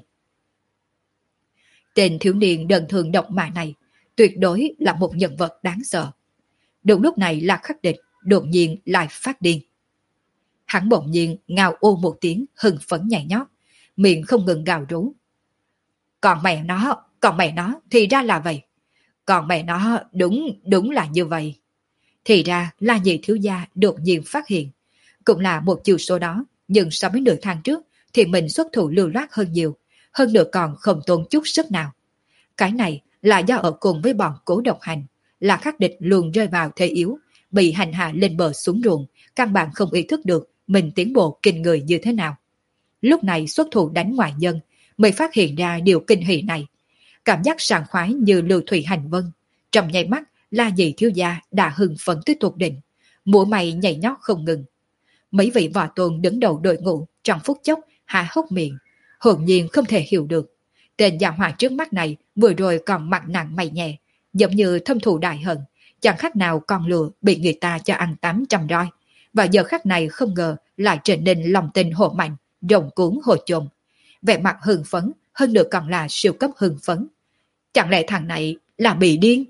Tên thiếu niên đơn thường độc mã này tuyệt đối là một nhân vật đáng sợ. Đúng lúc này La Khắc Địch đột nhiên lại phát điên. Hắn bỗng nhiên ngao ô một tiếng hưng phấn nhảy nhót, miệng không ngừng gào rú. Còn mẹ nó, còn mẹ nó, thì ra là vậy. Còn mẹ nó, đúng, đúng là như vậy. Thì ra La Nhị thiếu gia đột nhiên phát hiện. Cũng là một chiều số đó, nhưng so với nửa tháng trước thì mình xuất thủ lưu loát hơn nhiều, hơn nữa còn không tốn chút sức nào. Cái này là do ở cùng với bọn Cố Độc Hành, La Khắc Địch luôn rơi vào thế yếu, bị hành hạ lên bờ xuống ruộng, căn bản không ý thức được mình tiến bộ kinh người như thế nào. Lúc này xuất thủ đánh ngoại nhân, mới phát hiện ra điều kinh hỉ này. Cảm giác sảng khoái như lưu thủy hành vân. Trong nháy mắt, La Nhị thiếu gia đã hưng phấn tới tột đỉnh, mũi mày nhảy nhót không ngừng. Mấy vị võ tôn đứng đầu đội ngũ trong phút chốc hạ hốc miệng, hồn nhiên không thể hiểu được. Tên già hỏa trước mắt này vừa rồi còn mặt nặng mày nhẹ, giống như thâm thù đại hận, chẳng khác nào con lừa bị người ta cho ăn tám trăm roi. Và giờ khắc này không ngờ lại trở nên lòng tin hộ mạnh, rồng cuốn hồ chồn. Vẻ mặt hưng phấn, hơn nữa còn là siêu cấp hưng phấn. Chẳng lẽ thằng này là bị điên?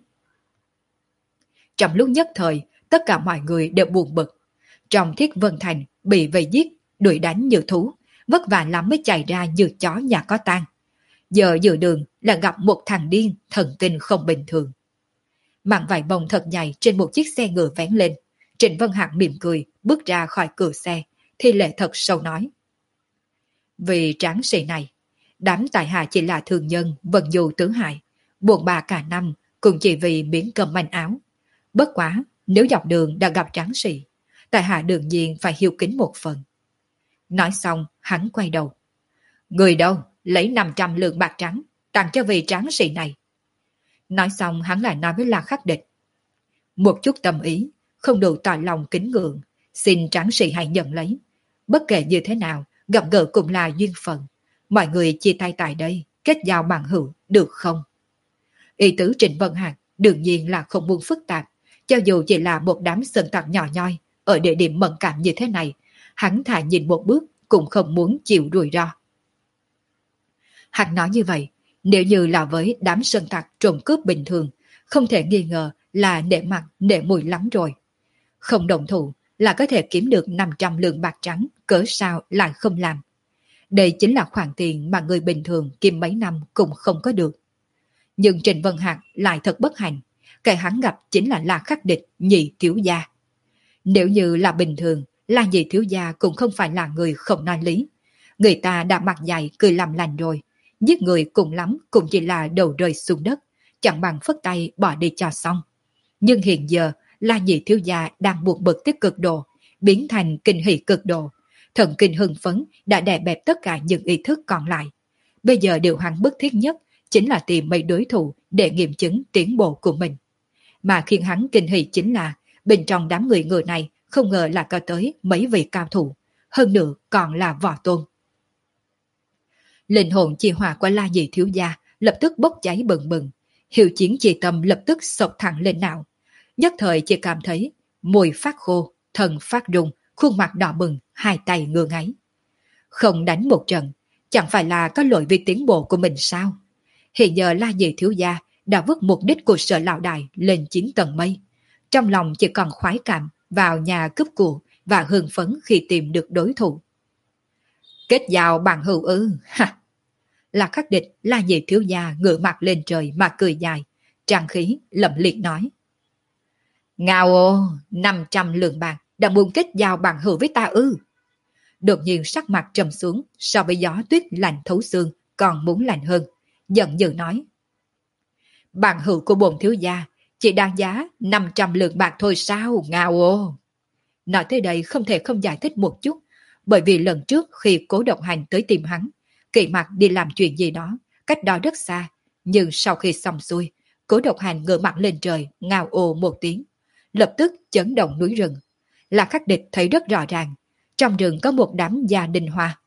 Trong lúc nhất thời, tất cả mọi người đều buồn bực. Trong Thiết Vân Thành bị vây giết, đuổi đánh như thú, vất vả lắm mới chạy ra như chó nhà có tang. Giờ giữa đường là gặp một thằng điên thần kinh không bình thường. Màn vải bông thật dày trên một chiếc xe ngựa vén lên. Trịnh Vân Hạc mỉm cười, bước ra khỏi cửa xe, thì lệ thật sâu nói. Vì tráng sĩ này, đám tài hạ chỉ là thường nhân vận dù tứ hại, buồn bà cả năm cũng chỉ vì miếng cơm manh áo. Bất quá, nếu dọc đường đã gặp tráng sĩ, tài hạ đương nhiên phải hiếu kính một phần. Nói xong, hắn quay đầu. Người đâu, lấy năm trăm lượng bạc trắng, tặng cho vị tráng sĩ này. Nói xong hắn lại nói với La Khắc Địch. Một chút tâm ý, không đủ tỏ lòng kính ngưỡng, xin tráng sĩ hãy nhận lấy. Bất kể như thế nào, gặp gỡ cũng là duyên phận. Mọi người chia tay tại đây, kết giao bằng hữu, được không? Ý tứ Trịnh Vân Hạc đương nhiên là không muốn phức tạp. Cho dù chỉ là một đám sơn tặc nhỏ nhoi, ở địa điểm mẫn cảm như thế này, hắn thà nhìn một bước cũng không muốn chịu rủi ro. Hắn nói như vậy, nếu như là với đám sơn tặc trộm cướp bình thường, không thể nghi ngờ là nể mặt nể mùi lắm rồi. Không đồng thủ là có thể kiếm được năm trăm lượng bạc trắng, cớ sao lại không làm. Đây chính là khoản tiền mà người bình thường kiếm mấy năm cũng không có được. Nhưng Trịnh Vân Hạc lại thật bất hạnh, cái hắn gặp chính là La Khắc Địch nhị thiếu gia. Nếu như là bình thường, La nhị thiếu gia cũng không phải là người không nói lý. Người ta đã mặt dày cười làm lành rồi, giết người cùng lắm cũng chỉ là đầu rơi xuống đất, chẳng bằng phất tay bỏ đi cho xong. Nhưng hiện giờ, La nhị thiếu gia đang buộc bực tích cực độ, biến thành kinh hỉ cực độ. Thần kinh hưng phấn đã đè bẹp tất cả những ý thức còn lại. Bây giờ điều hắn bức thiết nhất chính là tìm mấy đối thủ để nghiệm chứng tiến bộ của mình. Mà khiến hắn kinh hỉ chính là bên trong đám người người này không ngờ là có tới mấy vị cao thủ, hơn nữa còn là võ tôn. Linh hồn chi hỏa của La nhị thiếu gia lập tức bốc cháy bừng bừng, hiệu chiến chi tâm lập tức sộc thẳng lên não. Nhất thời chỉ cảm thấy môi phát khô, thân phát rung, khuôn mặt đỏ bừng, hai tay ngơ ngáy. Không đánh một trận, chẳng phải là có lỗi vì tiến bộ của mình sao? Hiện giờ La nhị thiếu gia đã vứt mục đích của Sở lão đại lên chín tầng mây. Trong lòng chỉ còn khoái cảm vào nhà cướp của và hưng phấn khi tìm được đối thủ. Kết giao bằng hữu ư, ha! La Khắc Địch, La nhị thiếu gia ngửa mặt lên trời mà cười dài, trang khí lẩm liệt nói. Ngao ô, năm trăm lượng bạc đã muốn kết giao bằng hữu với ta ư? Đột nhiên sắc mặt trầm xuống, so với gió tuyết lạnh thấu xương còn muốn lạnh hơn, giận dữ nói. Bằng hữu của bổn thiếu gia chỉ đáng giá năm trăm lượng bạc thôi sao, Ngao ô? Nói tới đây không thể không giải thích một chút, bởi vì lần trước khi Cố Độc Hành tới tìm hắn, Kỵ Mặc đi làm chuyện gì đó, cách đó rất xa, nhưng sau khi xong xuôi, Cố Độc Hành ngửa mặt lên trời, ngao ồ một tiếng, lập tức chấn động núi rừng. La Khắc Địch thấy rất rõ ràng, trong rừng có một đám gia đình hòa.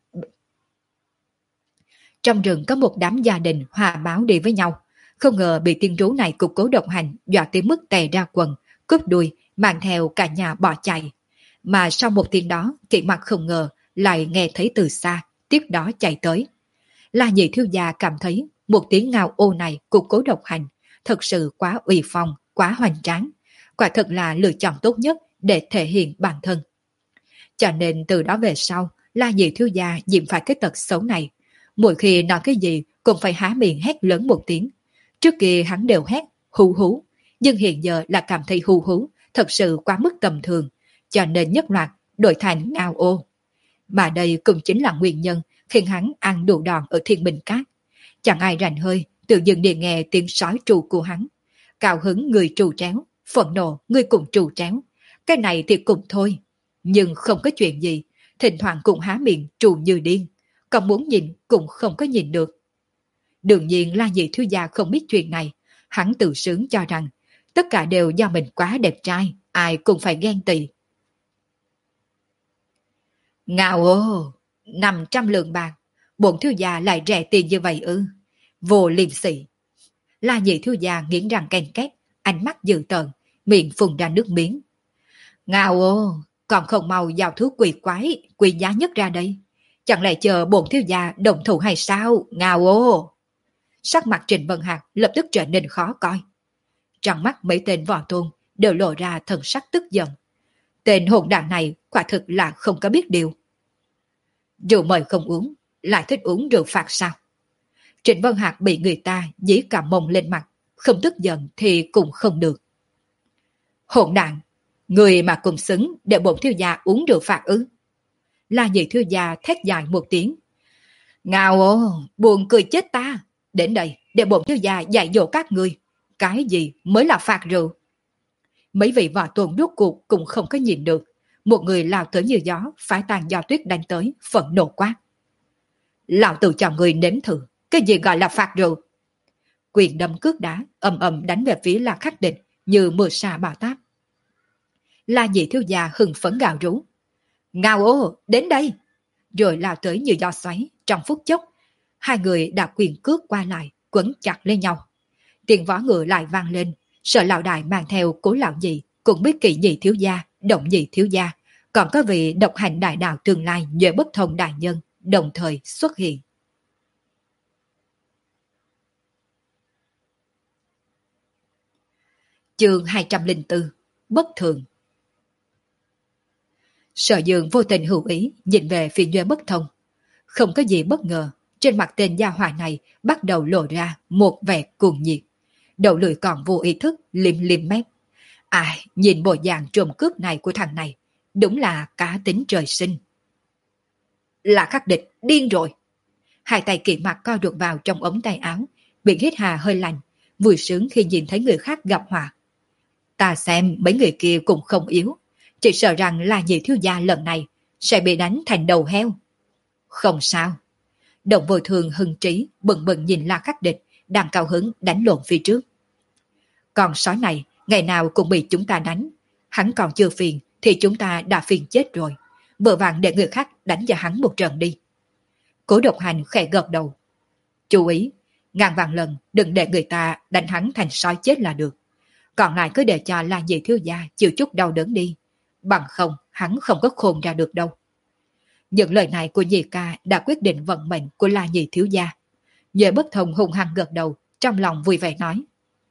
Trong rừng có một đám gia đình hòa báo đi với nhau, không ngờ bị tiên rú này của Cố Độc Hành dọa tới mức tè ra quần, cướp đuôi, mang theo cả nhà bỏ chạy. Mà sau một tiếng đó, Kỵ Mặc không ngờ lại nghe thấy từ xa, tiếp đó chạy tới. La nhị thiếu gia cảm thấy một tiếng ngao ô này của Cố Độc Hành thật sự quá uy phong, quá hoành tráng, quả thật là lựa chọn tốt nhất để thể hiện bản thân. Cho nên từ đó về sau, La nhị thiếu gia nhiễm phải cái tật xấu này. Mỗi khi nói cái gì cũng phải há miệng hét lớn một tiếng. Trước kia hắn đều hét hú hú, nhưng hiện giờ là cảm thấy hú hú thật sự quá mức tầm thường, cho nên nhất loạt đổi thành ngao ô. Mà đây cũng chính là nguyên nhân khiến hắn ăn đủ đòn ở Thiên Bình Cát. Chẳng ai rảnh hơi, tự dưng để nghe tiếng sói trù của hắn. Cao hứng người trù tréo, phẫn nộ người cũng trù tréo. Cái này thì cũng thôi, nhưng không có chuyện gì, thỉnh thoảng cũng há miệng trù như điên, còn muốn nhìn cũng không có nhìn được. Đương nhiên La nhị thiếu gia không biết chuyện này, hắn tự sướng cho rằng tất cả đều do mình quá đẹp trai, ai cũng phải ghen tị. Ngao ô, năm trăm lượng bạc, bổn thiếu gia lại rẻ tiền như vậy ư? Vô liêm sỉ. La nhị thiếu gia nghiến răng ken két, ánh mắt dữ tợn, miệng phun ra nước miếng. Ngao ô, còn không mau giao thứ quỷ quái, quỷ giá nhất ra đây. Chẳng lẽ chờ bổn thiếu gia đồng thủ hay sao? Ngao ô. Sắc mặt Trịnh Vân Hạc lập tức trở nên khó coi. Trong mắt mấy tên võ tôn đều lộ ra thần sắc tức giận. Tên hỗn đản này quả thực là không có biết điều. Rượu mời không uống, lại thích uống rượu phạt sao? Trịnh Vân Hạc bị người ta dí cả mông lên mặt, không tức giận thì cũng không được. Hỗn đản, người mà cùng xứng để bổn thiếu gia uống rượu phạt ư? La nhị thiếu gia thét dài một tiếng. Ngao ô, buồn cười chết ta. Đến đây để bổn thiếu gia dạy dỗ các người. Cái gì mới là phạt rượu? Mấy vị võ tôn rốt cuộc cũng không có nhìn được. Một người lao tới như gió, phái tàn do tuyết đánh tới, phẫn nộ quát. Lão tử cho người nếm thử, cái gì gọi là phạt rượu? Quyền đâm cước đá, ầm ầm đánh về phía La Khắc Định như mưa sa bão táp. La nhị thiếu gia hừng phấn gào rú. Ngao ô, đến đây! Rồi lao tới như gió xoáy, trong phút chốc. Hai người đã quyền cước qua lại, quấn chặt lên nhau. Tiếng võ ngựa lại vang lên, Sở lão đại mang theo Cố lão nhị, cũng biết kỵ nhị thiếu gia, động nhị thiếu gia, còn có vị độc hành đại đạo tương lai Nhuệ Bất Thông đại nhân, đồng thời xuất hiện. Chương hai trăm lẻ bốn, Bất thường. Sở Dương vô tình hữu ý nhìn về phía Nhuệ Bất Thông. Không có gì bất ngờ, trên mặt tên gia hỏa này bắt đầu lộ ra một vẻ cuồng nhiệt. Đầu lưỡi còn vô ý thức liếm liếm mép. Ai, nhìn bộ dạng trộm cướp này của thằng này, đúng là cá tính trời sinh. Là Khắc Địch, điên rồi. Hai tay kỵ mặt co ruột vào trong ống tay áo, bị hít hà hơi lạnh, vui sướng khi nhìn thấy người khác gặp họa. Ta xem mấy người kia cũng không yếu, chỉ sợ rằng là nhị thiếu gia lần này sẽ bị đánh thành đầu heo. Không sao. Động vô thường hưng trí bừng bừng nhìn La Khắc Địch đang cao hứng đánh lộn phía trước. Còn sói này ngày nào cũng bị chúng ta đánh, hắn còn chưa phiền thì chúng ta đã phiền chết rồi, vợ vàng để người khác đánh cho hắn một trận đi. Cố Độc Hành khẽ gật đầu. Chú ý, ngàn vạn lần đừng để người ta đánh hắn thành sói chết là được, còn lại cứ để cho La nhị thiếu gia chịu chút đau đớn đi, bằng không hắn không có khôn ra được đâu. Những lời này của nhị ca đã quyết định vận mệnh của La nhị thiếu gia. Nhuệ Bất Thông hung hăng gật đầu, trong lòng vui vẻ nói.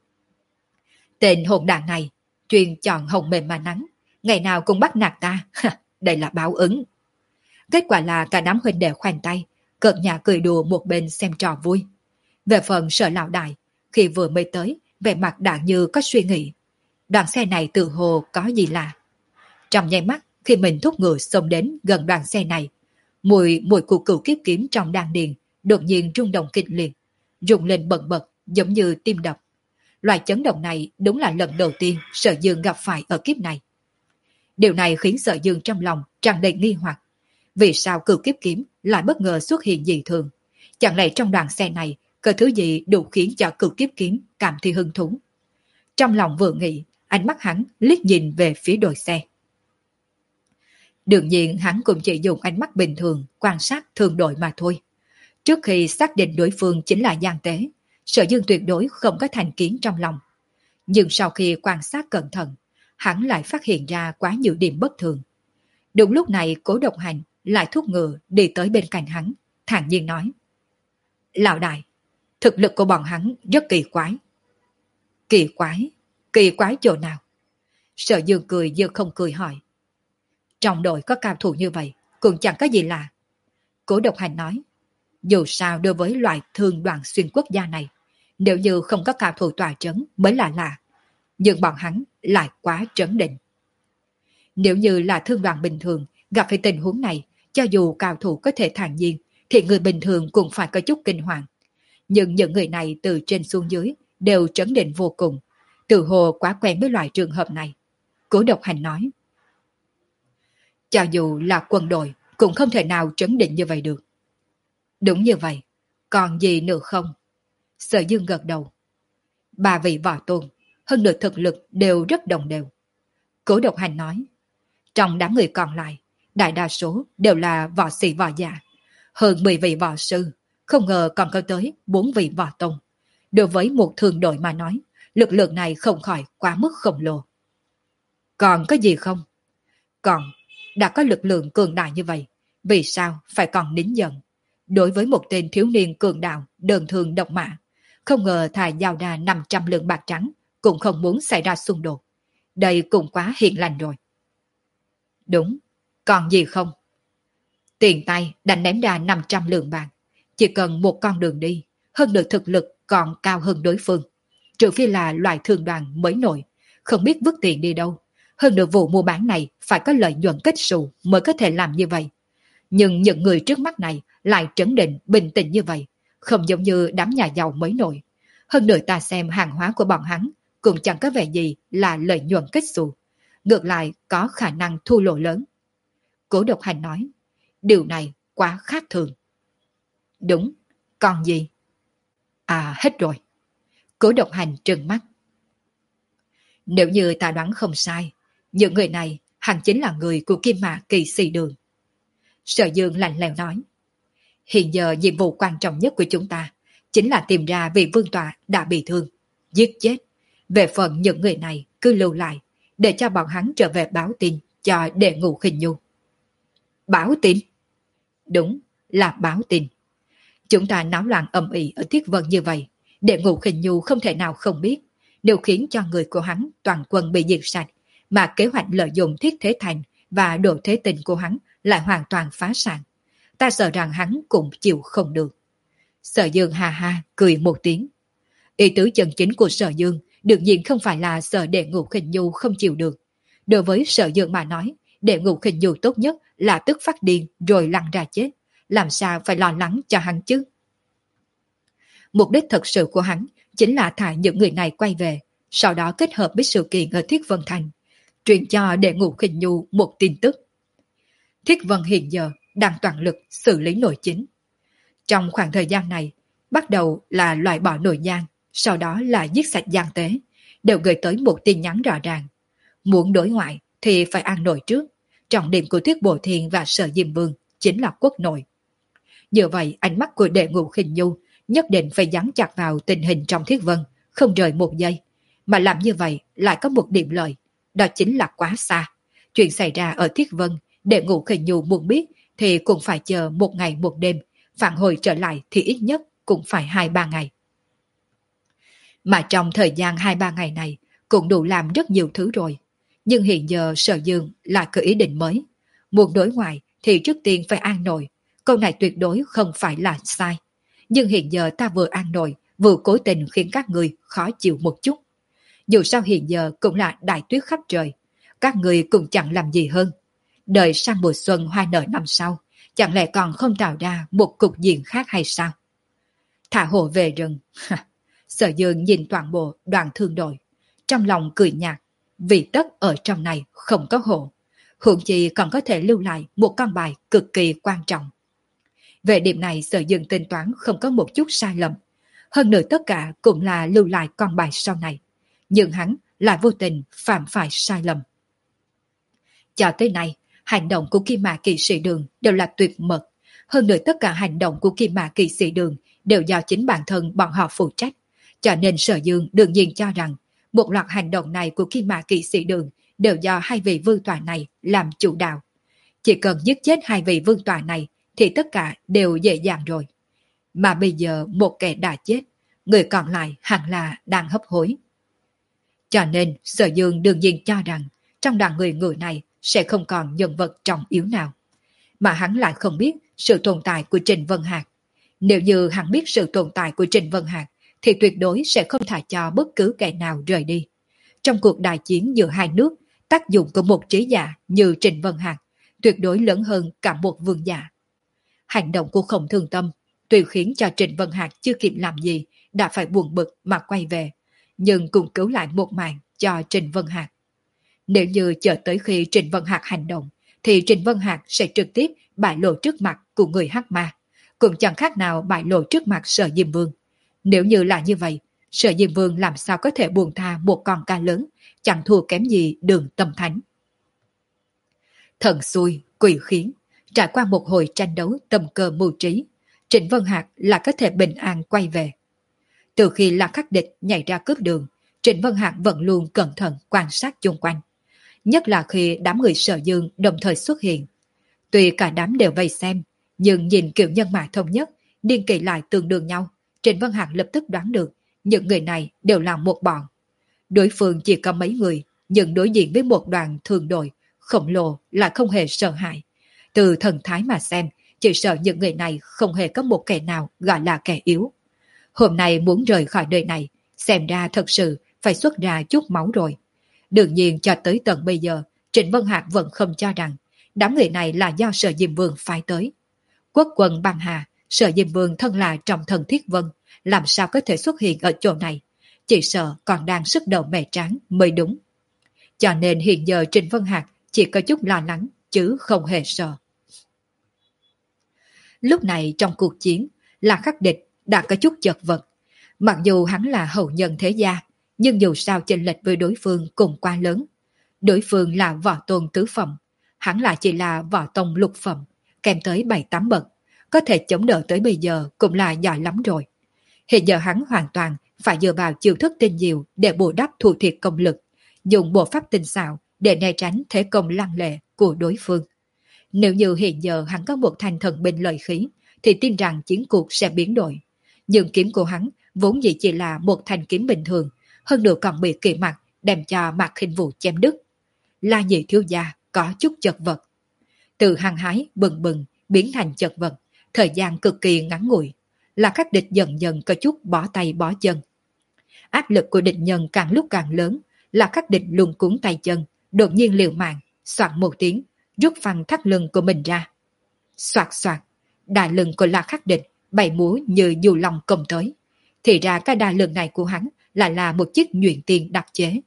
Tên hỗn đản này, chuyên chọn hồng mềm mà nắng, ngày nào cũng bắt nạt ta, đây là báo ứng. Kết quả là cả đám huynh đệ khoanh tay, cợt nhả cười đùa một bên xem trò vui. Về phần Sở lão đại, khi vừa mới tới, vẻ mặt đã như có suy nghĩ. Đoàn xe này tự hồ có gì lạ. Trong nháy mắt, khi mình thúc ngựa xông đến gần đoàn xe này, mùi mùi của cửu kiếp kiếm trong đan điền đột nhiên rung động kịch liệt, rung lên bần bật giống như tim đập. Loại chấn động này đúng là lần đầu tiên Sở Dương gặp phải ở kiếp này. Điều này khiến Sở Dương trong lòng tràn đầy nghi hoặc. Vì sao cửu kiếp kiếm lại bất ngờ xuất hiện dị thường? Chẳng lẽ trong đoàn xe này có thứ gì đủ khiến cho cửu kiếp kiếm cảm thấy hứng thú? Trong lòng vừa nghĩ, ánh mắt hắn liếc nhìn về phía đội xe. Đương nhiên hắn cũng chỉ dùng ánh mắt bình thường quan sát thường đội mà thôi. Trước khi xác định đối phương chính là gian tế, Sở Dương tuyệt đối không có thành kiến trong lòng. Nhưng sau khi quan sát cẩn thận, hắn lại phát hiện ra quá nhiều điểm bất thường. Đúng lúc này Cố Độc Hành lại thúc ngựa đi tới bên cạnh hắn, thản nhiên nói. Lão đại, thực lực của bọn hắn rất kỳ quái. Kỳ quái? Kỳ quái chỗ nào? Sở Dương cười như không cười hỏi. Trong đội có cao thủ như vậy, cũng chẳng có gì lạ. Cố Độc Hành nói. Dù sao đối với loại thương đoàn xuyên quốc gia này, nếu như không có cao thủ tòa trấn mới là lạ. Nhưng bọn hắn lại quá trấn định. Nếu như là thương đoàn bình thường gặp phải tình huống này, cho dù cao thủ có thể thản nhiên, thì người bình thường cũng phải có chút kinh hoàng. Nhưng những người này từ trên xuống dưới đều trấn định vô cùng, tự hồ quá quen với loại trường hợp này. Cố Độc Hành nói. Cho dù là quân đội cũng không thể nào trấn định như vậy được. Đúng như vậy, còn gì nữa không? Sở Dương gật đầu. Ba vị võ tôn, hơn nữa thực lực đều rất đồng đều. Cố Độc Hành nói. Trong đám người còn lại, đại đa số đều là võ sĩ võ giả. Hơn mười vị võ sư, không ngờ còn có tới bốn vị võ tông. Đối với một thường đội mà nói, lực lượng này không khỏi quá mức khổng lồ. Còn có gì không? Còn, đã có lực lượng cường đại như vậy, vì sao phải còn nín giận? Đối với một tên thiếu niên cường đạo, đơn thương độc mã, không ngờ thà giao đà năm trăm lượng bạc trắng, cũng không muốn xảy ra xung đột. Đây cũng quá hiền lành rồi. Đúng, còn gì không? Tiền tay đã ném ra năm trăm lượng bạc, chỉ cần một con đường đi, hơn được thực lực còn cao hơn đối phương. Trừ phi là loại thường đoàn mới nổi, không biết vứt tiền đi đâu. Hơn được vụ mua bán này phải có lợi nhuận kết xù mới có thể làm như vậy. Nhưng những người trước mắt này lại trấn định, bình tĩnh như vậy, không giống như đám nhà giàu mới nổi. Hơn nữa ta xem hàng hóa của bọn hắn cũng chẳng có vẻ gì là lợi nhuận kết xù. Ngược lại có khả năng thu lỗ lớn. Cố Độc Hành nói, điều này quá khác thường. Đúng, còn gì? À, hết rồi. Cố Độc Hành trừng mắt. Nếu như ta đoán không sai, những người này hẳn chính là người của Kim Mã Kỳ Sĩ Đường. Sở Dương lạnh lẽo nói, hiện giờ nhiệm vụ quan trọng nhất của chúng ta chính là tìm ra vị vương tọa đã bị thương, giết chết. Về phần những người này cứ lưu lại, để cho bọn hắn trở về báo tin cho Đệ Ngũ Khinh Nhu. Báo tin? Đúng, là báo tin. Chúng ta náo loạn ầm ĩ ở Thiết Vân như vậy, Đệ Ngũ Khinh Nhu không thể nào không biết. Nếu khiến cho người của hắn toàn quân bị diệt sạch, mà kế hoạch lợi dụng Thiết Thế Thành và Độ Thế Tình của hắn lại hoàn toàn phá sản, ta sợ rằng hắn cũng chịu không được. Sở Dương ha ha cười một tiếng. Ý tứ chân chính của Sở Dương đương nhiên không phải là sợ Đệ Ngũ Khinh Nhu không chịu được. Đối với Sở Dương mà nói, Đệ Ngũ Khinh Nhu tốt nhất là tức phát điên rồi lăn ra chết. Làm sao phải lo lắng cho hắn chứ? Mục đích thật sự của hắn chính là thả những người này quay về, sau đó kết hợp với sự kiện ở Thiết Vân Thành, truyền cho Đệ Ngũ Khinh Nhu một tin tức. Thiết Vân hiện giờ đang toàn lực xử lý nội chính. Trong khoảng thời gian này, bắt đầu là loại bỏ nội gian, sau đó là giết sạch gian tế, đều gửi tới một tin nhắn rõ ràng. Muốn đối ngoại thì phải an nội trước. Trọng điểm của Thiết Bổ Thiên và Sở Diêm Vương chính là quốc nội. Như vậy, ánh mắt của Đệ Ngũ Khinh Nhu nhất định phải dán chặt vào tình hình trong Thiết Vân, không rời một giây. Mà làm như vậy lại có một điểm lợi, đó chính là quá xa. Chuyện xảy ra ở Thiết Vân, Đệ Ngũ Khinh Nhu muốn biết thì cũng phải chờ một ngày một đêm, phản hồi trở lại thì ít nhất cũng phải hai ba ngày. Mà trong thời gian hai ba ngày này cũng đủ làm rất nhiều thứ rồi. Nhưng hiện giờ Sở Dương lại có ý định mới. Muốn đối ngoại thì trước tiên phải an nội. Câu này tuyệt đối không phải là sai. Nhưng hiện giờ ta vừa an nội, vừa cố tình khiến các người khó chịu một chút. Dù sao hiện giờ cũng là đại tuyết khắp trời. Các người cũng chẳng làm gì hơn. Đợi sang mùa xuân hoa nở năm sau, chẳng lẽ còn không tạo ra một cục diện khác hay sao? Thả hồ về rừng. Sở Dương nhìn toàn bộ đoàn thương đội, trong lòng cười nhạt, vì tất ở trong này không có hồ. Huống chi còn có thể lưu lại một con bài cực kỳ quan trọng. Về điểm này Sở Dương tính toán không có một chút sai lầm. Hơn nữa tất cả cũng là lưu lại con bài sau này. Nhưng hắn lại vô tình phạm phải sai lầm. Cho tới nay, hành động của Kim Mã Kỵ Sĩ Đường đều là tuyệt mật. Hơn nữa tất cả hành động của Kim Mã Kỵ Sĩ Đường đều do chính bản thân bọn họ phụ trách. Cho nên Sở Dương đương nhiên cho rằng một loạt hành động này của Kim Mã Kỵ Sĩ Đường đều do hai vị vương tọa này làm chủ đạo. Chỉ cần giết chết hai vị vương tọa này thì tất cả đều dễ dàng rồi. Mà bây giờ một kẻ đã chết, người còn lại hẳn là đang hấp hối. Cho nên Sở Dương đương nhiên cho rằng trong đoàn người người này sẽ không còn nhân vật trọng yếu nào. Mà hắn lại không biết sự tồn tại của Trình Vân Hạc. Nếu như hắn biết sự tồn tại của Trình Vân Hạc thì tuyệt đối sẽ không thả cho bất cứ kẻ nào rời đi. Trong cuộc đại chiến giữa hai nước, tác dụng của một trí giả như Trình Vân Hạc tuyệt đối lớn hơn cả một vương giả. Hành động của Khổng Thương Tâm tuy khiến cho Trình Vân Hạc chưa kịp làm gì đã phải buồn bực mà quay về, nhưng cũng cứu lại một mạng cho Trình Vân Hạc. Nếu như chờ tới khi Trình Vân Hạc hành động thì Trình Vân Hạc sẽ trực tiếp bại lộ trước mặt của người Hắc Ma, cũng chẳng khác nào bại lộ trước mặt Sở Diêm Vương. Nếu như là như vậy, Sở Diêm Vương làm sao có thể buông tha một con cá lớn, chẳng thua kém gì Đường Tâm Thánh. Thần xui, quỷ khiến, trải qua một hồi tranh đấu tầm cơ mưu trí, Trịnh Vân Hạc là có thể bình an quay về. Từ khi La Khắc Địch nhảy ra cướp đường, Trịnh Vân Hạc vẫn luôn cẩn thận quan sát chung quanh. Nhất là khi đám người Sở Dương đồng thời xuất hiện. Tuy cả đám đều vây xem, nhưng nhìn kiểu nhân mã thống nhất, niên kỷ lại tương đương nhau, Trịnh Vân Hạc lập tức đoán được những người này đều là một bọn. Đối phương chỉ có mấy người, nhưng đối diện với một đoàn thường đội khổng lồ là không hề sợ hãi. Từ thần thái mà xem, chỉ sợ những người này không hề có một kẻ nào gọi là kẻ yếu. Hôm nay muốn rời khỏi nơi này, xem ra thật sự phải xuất ra chút máu rồi. Đương nhiên cho tới tận bây giờ, Trịnh Vân Hạc vẫn không cho rằng đám người này là do Sở Diêm Vương phái tới. Quốc quân băng hà, Sở Diêm Vương thân là trọng thần Thiết Vân, làm sao có thể xuất hiện ở chỗ này? Chỉ sợ còn đang sức đầu mẻ tráng mới đúng. Cho nên hiện giờ Trịnh Vân Hạc chỉ có chút lo lắng, chứ không hề sợ. Lúc này trong cuộc chiến, La Khắc Địch đã có chút chật vật. Mặc dù hắn là hậu nhân thế gia, nhưng dù sao chênh lệch với đối phương cũng quá lớn. Đối phương là võ tôn tứ phẩm, hắn lại chỉ là võ tông lục phẩm, kèm tới bảy tám bậc, có thể chống đỡ tới bây giờ cũng là giỏi lắm rồi. Hiện giờ hắn hoàn toàn phải dựa vào chiêu thức tinh diệu để bù đắp thua thiệt công lực, dùng bộ pháp tinh xảo để né tránh thế công lăng lệ của đối phương. Nếu như hiện giờ hắn có một thanh thần binh lợi khí, thì tin rằng chiến cuộc sẽ biến đổi. Nhưng kiếm của hắn vốn dĩ chỉ là một thanh kiếm bình thường, hơn nữa còn bị kỵ mặt đem cho Mạc Khinh Vũ chém đứt. La Nhị thiếu gia có chút chật vật. Từ hăng hái bừng bừng biến thành chật vật, thời gian cực kỳ ngắn ngủi. La Khắc Địch dần dần có chút bỏ tay bỏ chân. Áp lực của địch nhân càng lúc càng lớn, La Khắc Địch luống cuống tay chân, đột nhiên liều mạng, soạn một tiếng, rút phăng thắt lưng của mình ra. Soạt soạt, đai lưng của La Khắc Địch bảy múa như dù lòng công tới. Thì ra cái đai lưng này của hắn lại là một chiếc nhuyễn tiền đặc chế.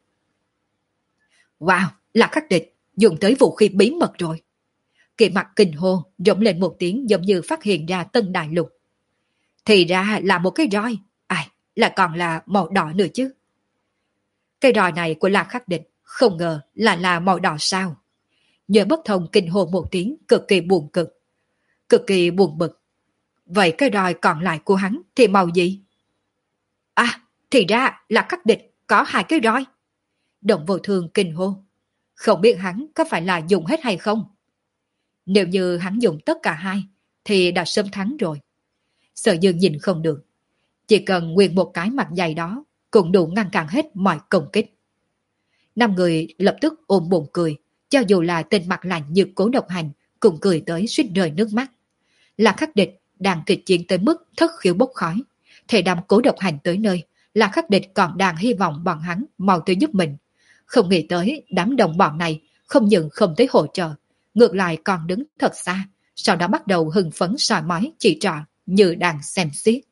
Wow, La Khắc Địch dùng tới vũ khí bí mật rồi. Kỳ mặt kinh hô rống lên một tiếng giống như phát hiện ra tân đại lục. Thì ra là một cái roi, ai, lại còn là màu đỏ nữa chứ. Cái roi này của La Khắc Địch không ngờ là là màu đỏ sao. Nhớ bất thông kinh hô một tiếng cực kỳ buồn cực. Cực kỳ buồn bực. Vậy cái roi còn lại của hắn thì màu gì? À, thì ra là Khắc Địch có hai cái roi. Động Vô Thương kinh hô. Không biết hắn có phải là dùng hết hay không? Nếu như hắn dùng tất cả hai, thì đã sớm thắng rồi. Sở Dương nhìn không được. Chỉ cần nguyên một cái mặt dày đó, cũng đủ ngăn cản hết mọi công kích. Năm người lập tức ôm bụng cười, cho dù là tên mặt lạnh như Cố Độc Hành, cũng cười tới suýt rơi nước mắt. La Khắc Địch đang kịch chiến tới mức thất khiếu bốc khói. Thể đám Cố Độc Hành tới nơi, La Khắc Địch còn đang hy vọng bọn hắn mau tới giúp mình. Không nghĩ tới đám đồng bọn này không những không tới hỗ trợ, ngược lại còn đứng thật xa, sau đó bắt đầu hưng phấn soi mói chỉ trỏ như đang xem xiết.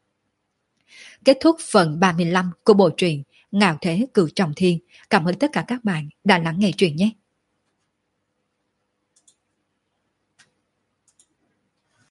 Kết thúc phần ba mươi lăm của bộ truyện Ngạo Thế Cửu Trọng Thiên. Cảm ơn tất cả các bạn đã lắng nghe truyện nhé.